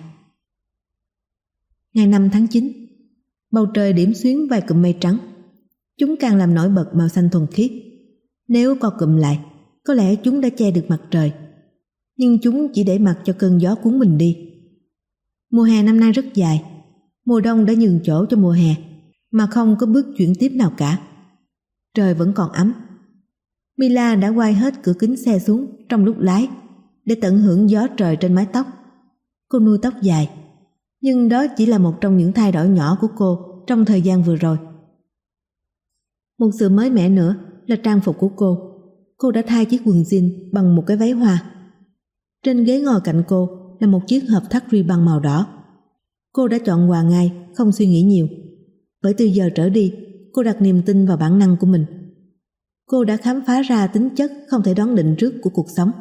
Ngày năm tháng chín, bầu trời điểm xuyến vài cụm mây trắng. Chúng càng làm nổi bật màu xanh thuần khiết. Nếu co cụm lại, có lẽ chúng đã che được mặt trời, nhưng chúng chỉ để mặc cho cơn gió cuốn mình đi. Mùa hè năm nay rất dài. Mùa đông đã nhường chỗ cho mùa hè, mà không có bước chuyển tiếp nào cả. Trời vẫn còn ấm. Mila đã quay hết cửa kính xe xuống trong lúc lái để tận hưởng gió trời trên mái tóc. Cô nuôi tóc dài, nhưng đó chỉ là một trong những thay đổi nhỏ của cô trong thời gian vừa rồi. Một sự mới mẻ nữa là trang phục của cô. Cô đã thay chiếc quần jean bằng một cái váy hoa. Trên ghế ngồi cạnh cô là một chiếc hộp thắt ribbon màu đỏ. Cô đã chọn quà ngay, không suy nghĩ nhiều. Bởi từ giờ trở đi, cô đặt niềm tin vào bản năng của mình. Cô đã khám phá ra tính chất không thể đoán định trước của cuộc sống.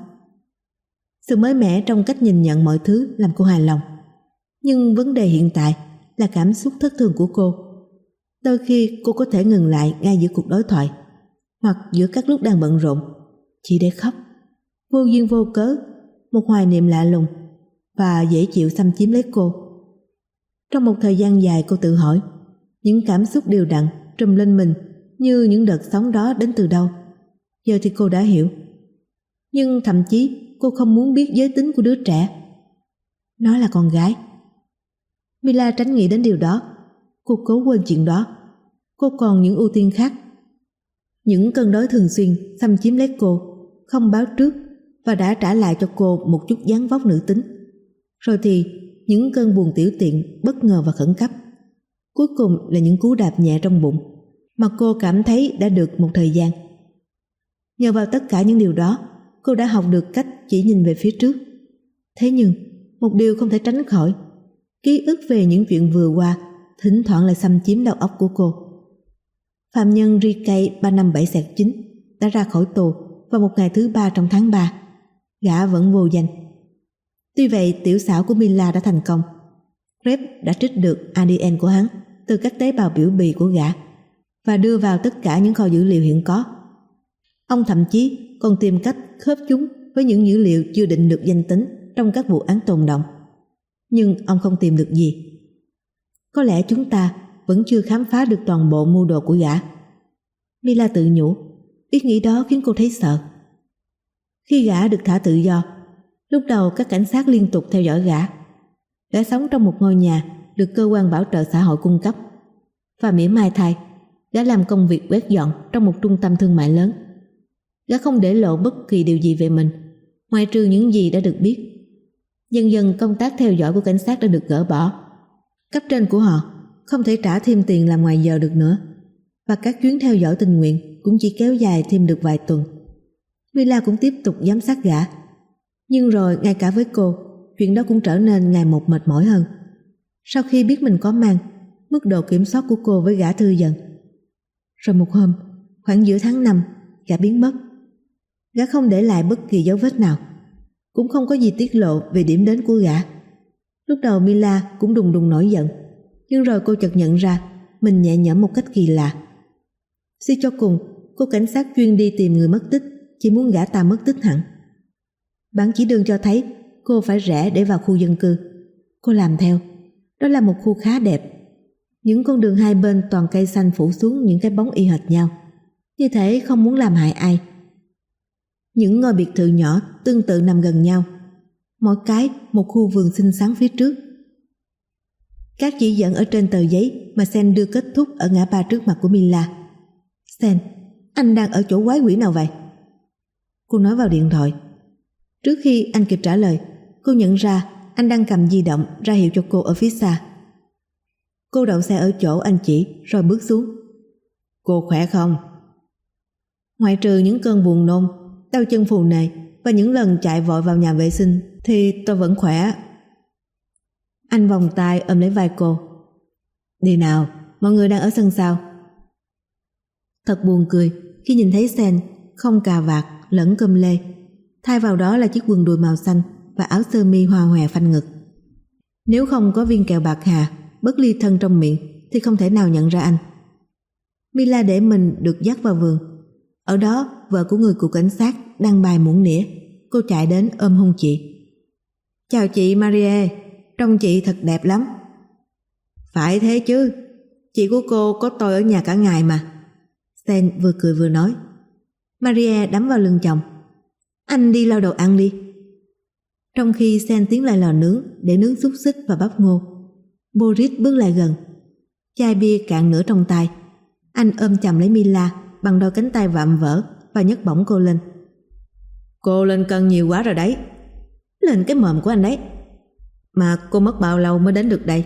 Sự mới mẻ trong cách nhìn nhận mọi thứ làm cô hài lòng. Nhưng vấn đề hiện tại là cảm xúc thất thường của cô. Đôi khi cô có thể ngừng lại ngay giữa cuộc đối thoại, hoặc giữa các lúc đang bận rộn, chỉ để khóc. Vô duyên vô cớ, một hoài niệm lạ lùng và dễ chịu xâm chiếm lấy cô. Trong một thời gian dài cô tự hỏi, những cảm xúc đều đặn trùm lên mình như những đợt sóng đó đến từ đâu. Giờ thì cô đã hiểu. Nhưng thậm chí cô không muốn biết giới tính của đứa trẻ. Nó là con gái. Mila tránh nghĩ đến điều đó. Cô cố quên chuyện đó. Cô còn những ưu tiên khác. Những cơn đói thường xuyên xâm chiếm lấy cô, không báo trước, và đã trả lại cho cô một chút dáng vóc nữ tính. Rồi thì những cơn buồn tiểu tiện bất ngờ và khẩn cấp. Cuối cùng là những cú đạp nhẹ trong bụng mà cô cảm thấy đã được một thời gian. Nhờ vào tất cả những điều đó, cô đã học được cách chỉ nhìn về phía trước. Thế nhưng một điều không thể tránh khỏi, ký ức về những chuyện vừa qua thỉnh thoảng lại xâm chiếm đầu óc của cô. Phạm nhân Rikei ba năm bảy chín đã ra khỏi tù vào một ngày thứ ba trong tháng ba. Gã vẫn vô danh. Tuy vậy, tiểu xảo của Mila đã thành công. Greg đã trích được a đê en của hắn từ các tế bào biểu bì của gã và đưa vào tất cả những kho dữ liệu hiện có. Ông thậm chí còn tìm cách khớp chúng với những dữ liệu chưa định được danh tính trong các vụ án tồn động. Nhưng ông không tìm được gì. Có lẽ chúng ta vẫn chưa khám phá được toàn bộ mưu đồ của gã. Mila tự nhủ. Ý nghĩ đó khiến cô thấy sợ. Khi gã được thả tự do, lúc đầu các cảnh sát liên tục theo dõi gã. Gã sống trong một ngôi nhà được cơ quan bảo trợ xã hội cung cấp, và mỉa mai thay, gã làm công việc quét dọn trong một trung tâm thương mại lớn. Gã không để lộ bất kỳ điều gì về mình, ngoại trừ những gì đã được biết. Dần dần công tác theo dõi của cảnh sát đã được gỡ bỏ. Cấp trên của họ không thể trả thêm tiền làm ngoài giờ được nữa, và các chuyến theo dõi tình nguyện cũng chỉ kéo dài thêm được vài tuần. Mila cũng tiếp tục giám sát gã. Nhưng rồi ngay cả với cô, chuyện đó cũng trở nên ngày một mệt mỏi hơn. Sau khi biết mình có mang, mức độ kiểm soát của cô với gã thư dần. Rồi một hôm, khoảng giữa tháng năm, gã biến mất. Gã không để lại bất kỳ dấu vết nào, cũng không có gì tiết lộ về điểm đến của gã. Lúc đầu Mila cũng đùng đùng nổi giận, nhưng rồi cô chợt nhận ra mình nhẹ nhõm một cách kỳ lạ. Suy cho cùng, cô cảnh sát chuyên đi tìm người mất tích chỉ muốn gã ta mất tích hẳn. Bản chỉ đường cho thấy cô phải rẽ để vào khu dân cư. Cô làm theo. Đó là một khu khá đẹp. Những con đường hai bên toàn cây xanh phủ xuống những cái bóng y hệt nhau, như thể không muốn làm hại ai. Những ngôi biệt thự nhỏ tương tự nằm gần nhau, mỗi cái một khu vườn xinh xắn phía trước. Các chỉ dẫn ở trên tờ giấy mà Sen đưa kết thúc ở ngã ba trước mặt của Mila. Sen, anh đang ở chỗ quái quỷ nào vậy? Cô nói vào điện thoại. Trước khi anh kịp trả lời, cô nhận ra anh đang cầm di động ra hiệu cho cô ở phía xa. Cô đậu xe ở chỗ anh chỉ rồi bước xuống. Cô khỏe không? Ngoại trừ những cơn buồn nôn, đau chân phù nề và những lần chạy vội vào nhà vệ sinh thì tôi vẫn khỏe. Anh vòng tay ôm lấy vai cô. Đi nào, mọi người đang ở sân sau. Thật buồn cười khi nhìn thấy Sen không cà vạt lẫn cơm lê, thay vào đó là chiếc quần đùi màu xanh và áo sơ mi hoa hòe phanh ngực. Nếu không có viên kẹo bạc hà bất ly thân trong miệng thì không thể nào nhận ra anh. Mila để mình được dắt vào vườn. Ở đó vợ của người cục cảnh sát đang bài muỗng nĩa. Cô chạy đến ôm hôn chị. Chào chị Marie, trông chị thật đẹp lắm. Phải thế chứ, chị của cô có tôi ở nhà cả ngày mà. Sen vừa cười vừa nói. Marie đấm vào lưng chồng. Anh đi lau đồ ăn đi. Trong khi Sen tiến lại lò nướng để nướng xúc xích và bắp ngô, Boris bước lại gần. Chai bia cạn nửa trong tay. Anh ôm chầm lấy Mila bằng đôi cánh tay vạm vỡ và nhấc bổng cô lên. Cô lên cân nhiều quá rồi đấy. Lên cái mồm của anh đấy. Mà cô mất bao lâu mới đến được đây?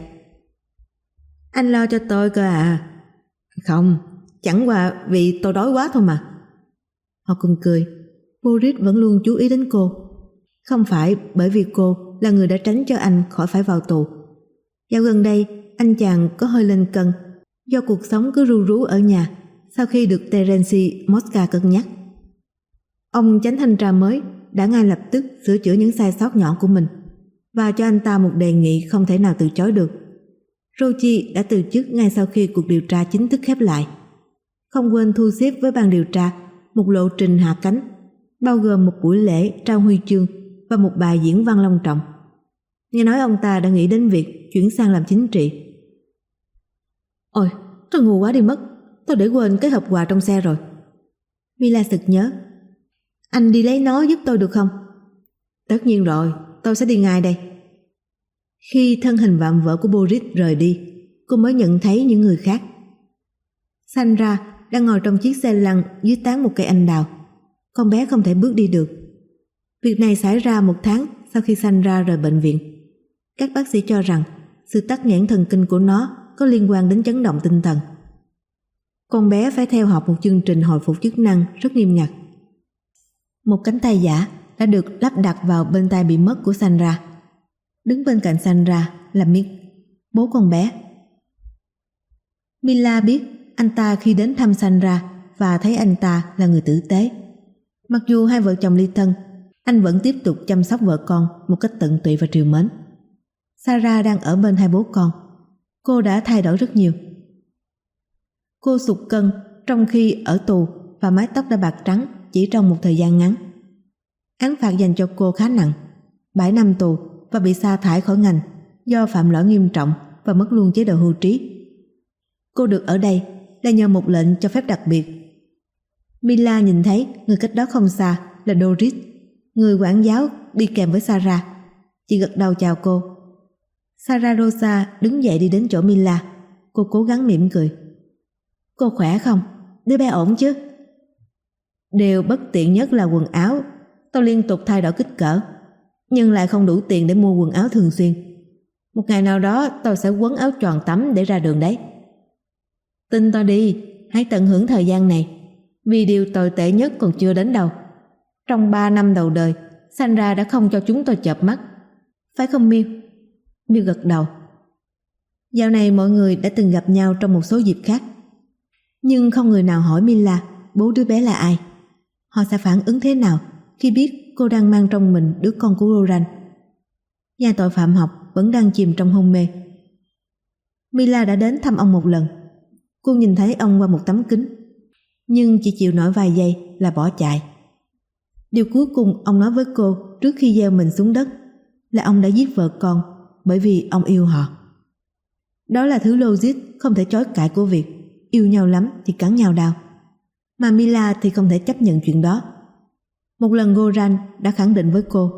Anh lo cho tôi cơ à? Không, chẳng qua vì tôi đói quá thôi mà. Họ cùng cười. Boris vẫn luôn chú ý đến cô. Không phải bởi vì cô là người đã tránh cho anh khỏi phải vào tù. Dạo gần đây anh chàng có hơi lên cân do cuộc sống cứ ru rú ở nhà sau khi được Terence Mosca cân nhắc. Ông chánh thanh tra mới đã ngay lập tức sửa chữa những sai sót nhỏ của mình và cho anh ta một đề nghị không thể nào từ chối được. Rochi đã từ chức ngay sau khi cuộc điều tra chính thức khép lại. Không quên thu xếp với ban điều tra một lộ trình hạ cánh, bao gồm một buổi lễ trao huy chương và một bài diễn văn long trọng. Nghe nói ông ta đã nghĩ đến việc chuyển sang làm chính trị. Ôi, tôi ngu quá đi mất. Tôi để quên cái hộp quà trong xe rồi. Mila sực nhớ. Anh đi lấy nó giúp tôi được không? Tất nhiên rồi, tôi sẽ đi ngay đây. Khi thân hình vạm vỡ của Boris rời đi, cô mới nhận thấy những người khác. Sandra đang ngồi trong chiếc xe lăn dưới tán một cây anh đào. Con bé không thể bước đi được. Việc này xảy ra một tháng sau khi Sandra rời bệnh viện. Các bác sĩ cho rằng sự tắc nghẽn thần kinh của nó có liên quan đến chấn động tinh thần. Con bé phải theo học một chương trình hồi phục chức năng rất nghiêm ngặt. Một cánh tay giả đã được lắp đặt vào bên tay bị mất của Sandra. Đứng bên cạnh Sandra là Mick, bố con bé. Mila biết anh ta khi đến thăm Sandra và thấy anh ta là người tử tế. Mặc dù hai vợ chồng ly thân, anh vẫn tiếp tục chăm sóc vợ con một cách tận tụy và trìu mến. Sarah đang ở bên hai bố con. Cô đã thay đổi rất nhiều. Cô sụt cân trong khi ở tù và mái tóc đã bạc trắng chỉ trong một thời gian ngắn. Án phạt dành cho cô khá nặng, bảy năm tù và bị sa thải khỏi ngành do phạm lỗi nghiêm trọng và mất luôn chế độ hưu trí. Cô được ở đây là nhờ một lệnh cho phép đặc biệt. Mila nhìn thấy người cách đó không xa là Doris, người quản giáo đi kèm với Sarah. Chị gật đầu chào cô. Sarah Rosa đứng dậy đi đến chỗ Mila. Cô cố gắng mỉm cười. Cô khỏe không? Đứa bé ổn chứ? Điều bất tiện nhất là quần áo. Tôi liên tục thay đổi kích cỡ, nhưng lại không đủ tiền để mua quần áo thường xuyên. Một ngày nào đó tôi sẽ quấn áo choàng tắm để ra đường đấy. Tin tôi đi, hãy tận hưởng thời gian này, vì điều tồi tệ nhất còn chưa đến đâu. Trong ba năm đầu đời, Sandra đã không cho chúng tôi chợp mắt. Phải không Miu? Miu gật đầu. Dạo này mọi người đã từng gặp nhau trong một số dịp khác, nhưng không người nào hỏi Mila bố đứa bé là ai. Họ sẽ phản ứng thế nào khi biết cô đang mang trong mình đứa con của Roran? Nhà tội phạm học vẫn đang chìm trong hôn mê. Mila đã đến thăm ông một lần. Cô nhìn thấy ông qua một tấm kính, nhưng chỉ chịu nổi vài giây là bỏ chạy. Điều cuối cùng ông nói với cô trước khi gieo mình xuống đất là ông đã giết vợ con bởi vì ông yêu họ. Đó là thứ logic không thể chối cãi của việc yêu nhau lắm thì cắn nhau đau. Mà Mila thì không thể chấp nhận chuyện đó. Một lần Goran đã khẳng định với cô: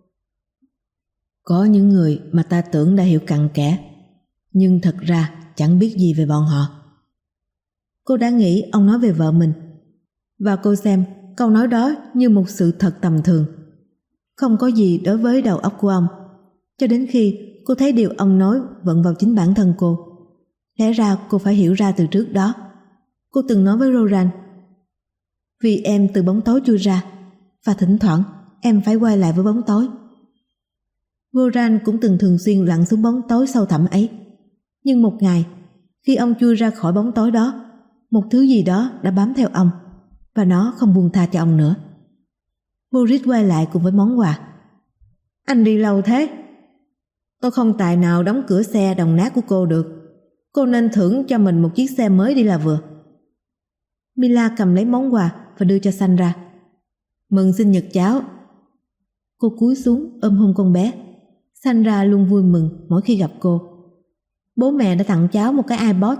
có những người mà ta tưởng đã hiểu cặn kẽ, nhưng thật ra chẳng biết gì về bọn họ. Cô đã nghĩ ông nói về vợ mình, và cô xem câu nói đó như một sự thật tầm thường, không có gì đối với đầu óc của ông, cho đến khi cô thấy điều ông nói vận vào chính bản thân cô. Lẽ ra cô phải hiểu ra từ trước đó. Cô từng nói với Roran: vì em từ bóng tối chui ra, và thỉnh thoảng em phải quay lại với bóng tối. Goran cũng từng thường xuyên lặn xuống bóng tối sâu thẳm ấy. Nhưng một ngày, khi ông chui ra khỏi bóng tối đó, một thứ gì đó đã bám theo ông, và nó không buông tha cho ông nữa. Boris quay lại cùng với món quà. Anh đi lâu thế. Tôi không tài nào đóng cửa xe đồng nát của cô được. Cô nên thưởng cho mình một chiếc xe mới đi là vừa. Mila cầm lấy món quà và đưa cho Sandra. Mừng sinh nhật cháu. Cô cúi xuống ôm hôn con bé. Sandra luôn vui mừng mỗi khi gặp cô. Bố mẹ đã tặng cháu một cái iPod.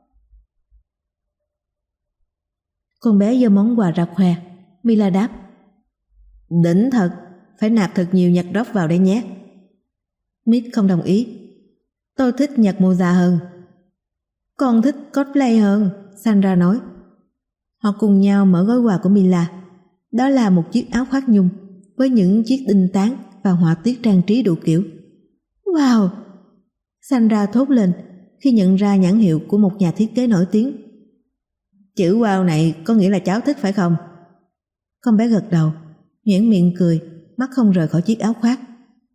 Con bé giơ món quà ra khoe. Mila đáp. Đỉnh thật, phải nạp thật nhiều nhạc rock vào đây nhé. Mít không đồng ý. Tôi thích nhạc mozza hơn. Con thích cosplay hơn, Sandra nói. Họ cùng nhau mở gói quà của Mila. Đó là một chiếc áo khoác nhung với những chiếc đinh tán và họa tiết trang trí đủ kiểu. Wow! Sandra thốt lên khi nhận ra nhãn hiệu của một nhà thiết kế nổi tiếng. Chữ wow này có nghĩa là cháu thích phải không? Con bé gật đầu, nhoẻn miệng cười, mắt không rời khỏi chiếc áo khoác.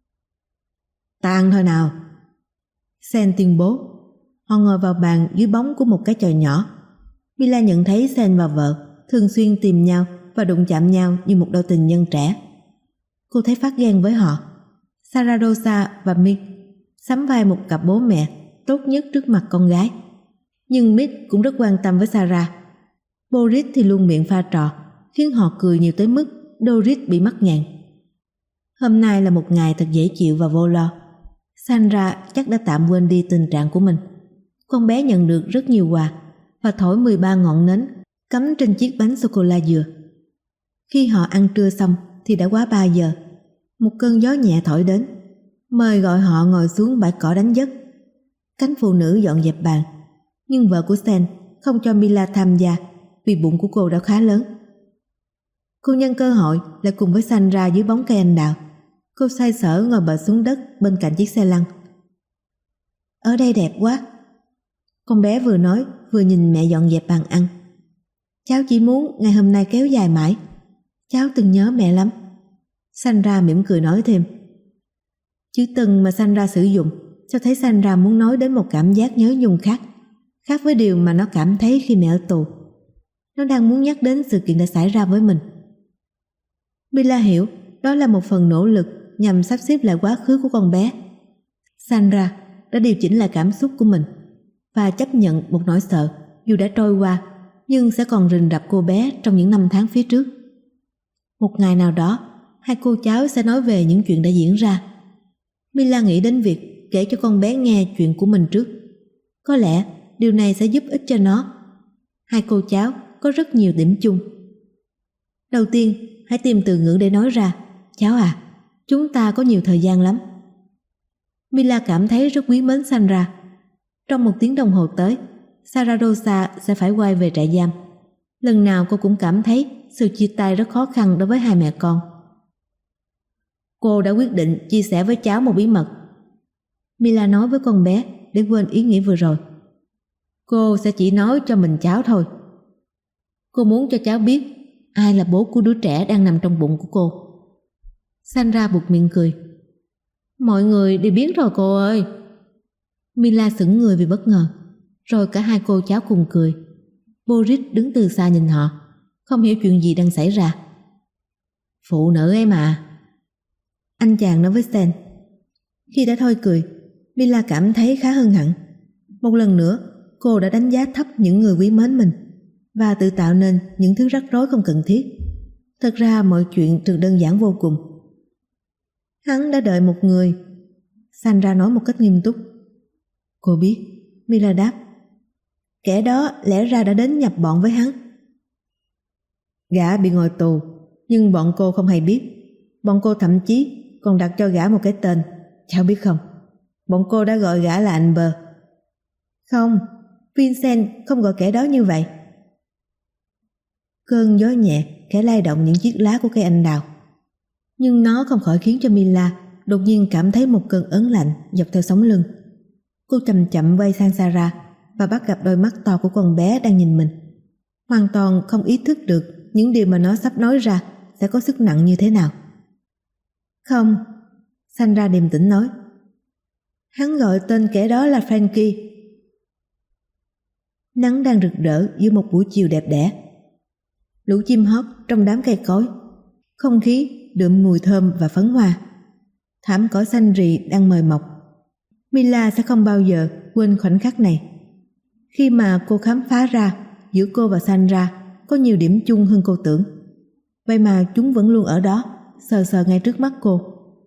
Ta ăn thôi nào. Sen tuyên bố. Họ ngồi vào bàn dưới bóng của một cái chòi nhỏ. Mila nhận thấy Sen và vợ thường xuyên tìm nhau và đụng chạm nhau như một đôi tình nhân trẻ. Cô thấy phát ghen với họ. Saradosa và Mick sắm vai một cặp bố mẹ tốt nhất trước mặt con gái. Nhưng Mick cũng rất quan tâm với Sarah. Boris thì luôn miệng pha trò, khiến họ cười nhiều tới mức Doris bị mắc nghẹn. Hôm nay là một ngày thật dễ chịu và vô lo. Sandra chắc đã tạm quên đi tình trạng của mình. Con bé nhận được rất nhiều quà và thổi mười ba ngọn nến cắm trên chiếc bánh sô-cô-la dừa. Khi họ ăn trưa xong thì đã quá ba giờ. Một cơn gió nhẹ thổi đến, mời gọi họ ngồi xuống bãi cỏ đánh giấc. Cánh phụ nữ dọn dẹp bàn, nhưng vợ của Sen không cho Mila tham gia vì bụng của cô đã khá lớn. Cô nhân cơ hội lại cùng với Sandra dưới bóng cây anh đào. Cô xoay sở ngồi bệt xuống đất bên cạnh chiếc xe lăn. Ở đây đẹp quá. Con bé vừa nói vừa nhìn mẹ dọn dẹp bàn ăn. Cháu chỉ muốn ngày hôm nay kéo dài mãi. Cháu từng nhớ mẹ lắm. Sandra mỉm cười nói thêm. Chữ từng mà Sandra sử dụng cho thấy Sandra muốn nói đến một cảm giác nhớ nhung khác, khác với điều mà nó cảm thấy khi mẹ ở tù. Nó đang muốn nhắc đến sự kiện đã xảy ra với mình. Mila hiểu đó là một phần nỗ lực nhằm sắp xếp lại quá khứ của con bé. Sandra đã điều chỉnh lại cảm xúc của mình và chấp nhận một nỗi sợ dù đã trôi qua nhưng sẽ còn rình rập cô bé trong những năm tháng phía trước. Một ngày nào đó, hai cô cháu sẽ nói về những chuyện đã diễn ra. Mila nghĩ đến việc kể cho con bé nghe chuyện của mình trước. Có lẽ điều này sẽ giúp ích cho nó. Hai cô cháu có rất nhiều điểm chung. Đầu tiên, hãy tìm từ ngữ để nói ra. Cháu à, chúng ta có nhiều thời gian lắm. Mila cảm thấy rất quý mến Sandra. Trong một tiếng đồng hồ tới, Saradosa sẽ phải quay về trại giam. Lần nào cô cũng cảm thấy sự chia tay rất khó khăn đối với hai mẹ con. Cô đã quyết định chia sẻ với cháu một bí mật. Mila nói với con bé để quên ý nghĩ vừa rồi. Cô sẽ chỉ nói cho mình cháu thôi. Cô muốn cho cháu biết ai là bố của đứa trẻ đang nằm trong bụng của cô. Sandra buột miệng cười. Mọi người đều biết rồi cô ơi. Mila sững người vì bất ngờ. Rồi cả hai cô cháu cùng cười. Boris đứng từ xa nhìn họ, không hiểu chuyện gì đang xảy ra. Phụ nữ ấy mà, anh chàng nói với Sen. Khi đã thôi cười, Mila cảm thấy khá hơn hẳn. Một lần nữa, cô đã đánh giá thấp những người quý mến mình và tự tạo nên những thứ rắc rối không cần thiết. Thật ra mọi chuyện thật đơn giản vô cùng. Hắn đã đợi một người. Sandra nói một cách nghiêm túc. Cô biết, Mila đáp. Kẻ đó lẽ ra đã đến nhập bọn với hắn. Gã bị ngồi tù, nhưng bọn cô không hay biết. Bọn cô thậm chí còn đặt cho gã một cái tên, cháu biết không? Bọn cô đã gọi gã là anh Bơ. Không, Vincent không gọi kẻ đó như vậy. Cơn gió nhẹ khẽ lay động những chiếc lá của cây anh đào, nhưng nó không khỏi khiến cho Mila đột nhiên cảm thấy một cơn ớn lạnh dọc theo sống lưng. Cô chậm chậm quay sang Sarah và bắt gặp đôi mắt to của con bé đang nhìn mình, hoàn toàn không ý thức được những điều mà nó sắp nói ra sẽ có sức nặng như thế nào. Không, Sandra điềm tĩnh nói. Hắn gọi tên kẻ đó là Frankie. Nắng đang rực rỡ giữa một buổi chiều đẹp đẽ. Lũ chim hót trong đám cây cối, không khí đượm mùi thơm và phấn hoa. thảm cỏ xanh rì đang mời mọc. Mila sẽ không bao giờ quên khoảnh khắc này. Khi mà cô khám phá ra giữa cô và Sandra có nhiều điểm chung hơn cô tưởng. Vậy mà chúng vẫn luôn ở đó, sờ sờ ngay trước mắt cô.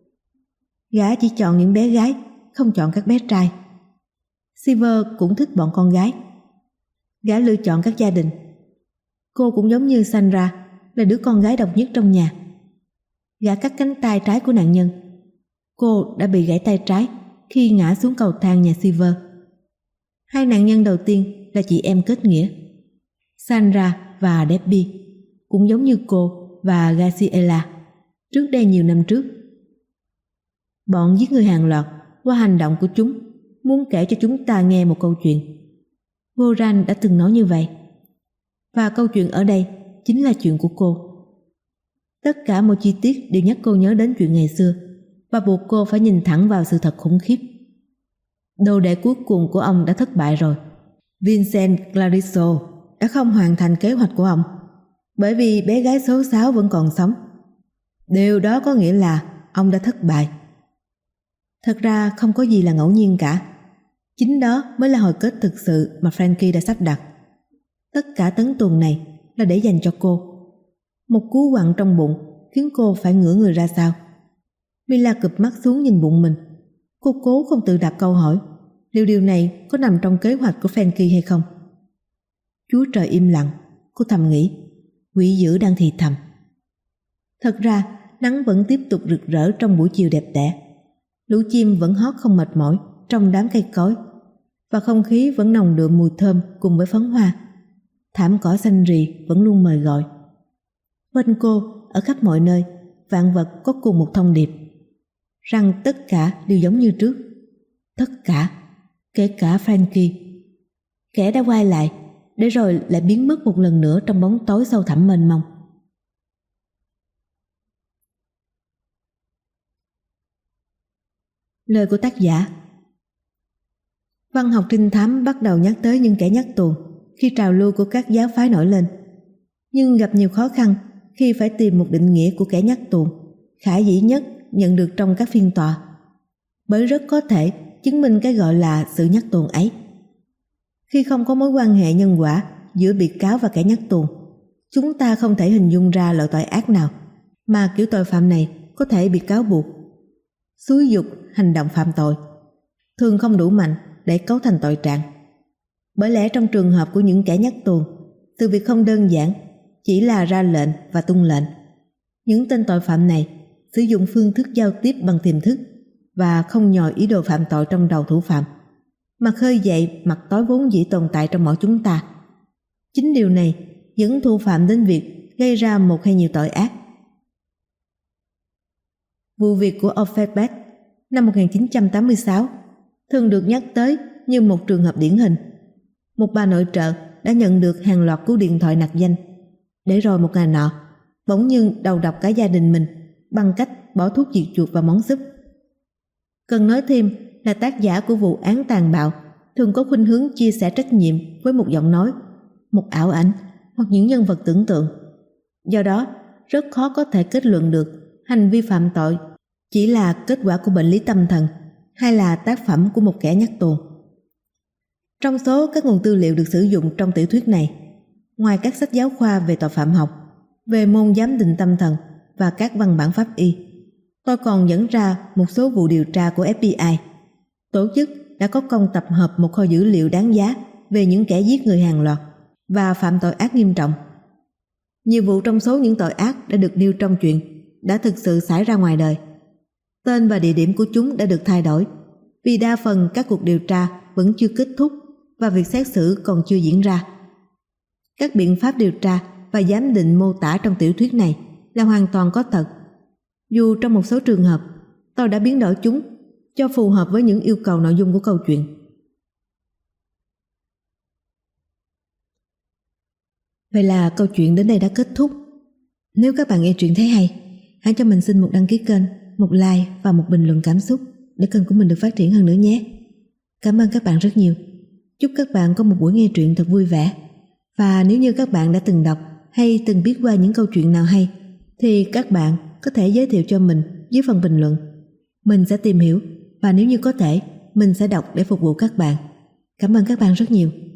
Gã chỉ chọn những bé gái, không chọn các bé trai. Silver cũng thích bọn con gái. Gã lựa chọn các gia đình. Cô cũng giống như Sandra, là đứa con gái độc nhất trong nhà. Gã cắt cánh tay trái của nạn nhân. Cô đã bị gãy tay trái khi ngã xuống cầu thang nhà Silver. Hai nạn nhân đầu tiên là chị em kết nghĩa, Sandra và Debbie, cũng giống như cô và Graciela trước đây nhiều năm trước. Bọn giết người hàng loạt qua hành động của chúng muốn kể cho chúng ta nghe một câu chuyện. Moran đã từng nói như vậy. Và câu chuyện ở đây chính là chuyện của cô. Tất cả mọi chi tiết đều nhắc cô nhớ đến chuyện ngày xưa và buộc cô phải nhìn thẳng vào sự thật khủng khiếp. Đồ đệ cuối cùng của ông đã thất bại rồi. Vincent Clariso đã không hoàn thành kế hoạch của ông bởi vì bé gái số sáu vẫn còn sống. Điều đó có nghĩa là ông đã thất bại. Thật ra không có gì là ngẫu nhiên cả. Chính đó mới là hồi kết thực sự mà Frankie đã sắp đặt. Tất cả tấn tuồng này là để dành cho cô. Một cú quặn trong bụng khiến cô phải ngửa người ra sau. Mila cụp mắt xuống nhìn bụng mình. Cô cố không tự đặt câu hỏi liệu điều này có nằm trong kế hoạch của Frankie hay không. Chúa trời im lặng, cô thầm nghĩ. Quỷ dữ đang thì thầm. Thật ra nắng vẫn tiếp tục rực rỡ trong buổi chiều đẹp đẽ. Lũ chim vẫn hót không mệt mỏi trong đám cây cối, và không khí vẫn nồng đượm mùi thơm cùng với phấn hoa. Thảm cỏ xanh rì vẫn luôn mời gọi. Quanh cô, ở khắp mọi nơi, vạn vật có cùng một thông điệp, rằng tất cả đều giống như trước. Tất cả, kể cả Frankie. Kẻ đã quay lại, để rồi lại biến mất một lần nữa trong bóng tối sâu thẳm mênh mông. Lời của tác giả. Văn học trinh thám bắt đầu nhắc tới những kẻ nhắc tuồng khi trào lưu của các giáo phái nổi lên, nhưng gặp nhiều khó khăn khi phải tìm một định nghĩa của kẻ nhắc tuồng khả dĩ nhất nhận được trong các phiên tòa, bởi rất có thể chứng minh cái gọi là sự nhắc tuồng ấy. Khi không có mối quan hệ nhân quả giữa bị cáo và kẻ nhắc tuồng, chúng ta không thể hình dung ra loại tội ác nào mà kiểu tội phạm này có thể bị cáo buộc. Xúi giục hành động phạm tội thường không đủ mạnh để cấu thành tội trạng. Bởi lẽ trong trường hợp của những kẻ nhắc tuồng, sự việc không đơn giản chỉ là ra lệnh và tuân lệnh. Những tên tội phạm này sử dụng phương thức giao tiếp bằng tiềm thức và không nhồi ý đồ phạm tội trong đầu thủ phạm, mà khơi dậy mặt tối vốn dĩ tồn tại trong mỗi chúng ta. Chính điều này dẫn thủ phạm đến việc gây ra một hay nhiều tội ác. Vụ việc của Ophelbeth năm một nghìn chín trăm tám mươi sáu thường được nhắc tới như một trường hợp điển hình. Một bà nội trợ đã nhận được hàng loạt cú điện thoại nặc danh, để rồi một ngày nọ bỗng nhiên đầu độc cả gia đình mình bằng cách bỏ thuốc diệt chuột vào món súp. Cần nói thêm là tác giả của vụ án tàn bạo thường có khuynh hướng chia sẻ trách nhiệm với một giọng nói, một ảo ảnh hoặc những nhân vật tưởng tượng. Do đó, rất khó có thể kết luận được hành vi phạm tội chỉ là kết quả của bệnh lý tâm thần hay là tác phẩm của một kẻ nhắc tuồng. Trong số các nguồn tư liệu được sử dụng trong tiểu thuyết này, ngoài các sách giáo khoa về tội phạm học, về môn giám định tâm thần và các văn bản pháp y, tôi còn dẫn ra một số vụ điều tra của ép bê i. Tổ chức đã có công tập hợp một kho dữ liệu đáng giá về những kẻ giết người hàng loạt và phạm tội ác nghiêm trọng. Nhiều vụ trong số những tội ác đã được nêu trong truyện đã thực sự xảy ra ngoài đời. Tên và địa điểm của chúng đã được thay đổi vì đa phần các cuộc điều tra vẫn chưa kết thúc và việc xét xử còn chưa diễn ra. Các biện pháp điều tra và giám định mô tả trong tiểu thuyết này là hoàn toàn có thật, dù trong một số trường hợp tôi đã biến đổi chúng cho phù hợp với những yêu cầu nội dung của câu chuyện. Vậy là câu chuyện đến đây đã kết thúc. Nếu các bạn nghe truyện thấy hay, hãy cho mình xin một đăng ký kênh, một like và một bình luận cảm xúc để kênh của mình được phát triển hơn nữa nhé. Cảm ơn các bạn rất nhiều. Chúc các bạn có một buổi nghe truyện thật vui vẻ. Và nếu như các bạn đã từng đọc hay từng biết qua những câu chuyện nào hay, thì các bạn có thể giới thiệu cho mình dưới phần bình luận. Mình sẽ tìm hiểu và nếu như có thể, mình sẽ đọc để phục vụ các bạn. Cảm ơn các bạn rất nhiều.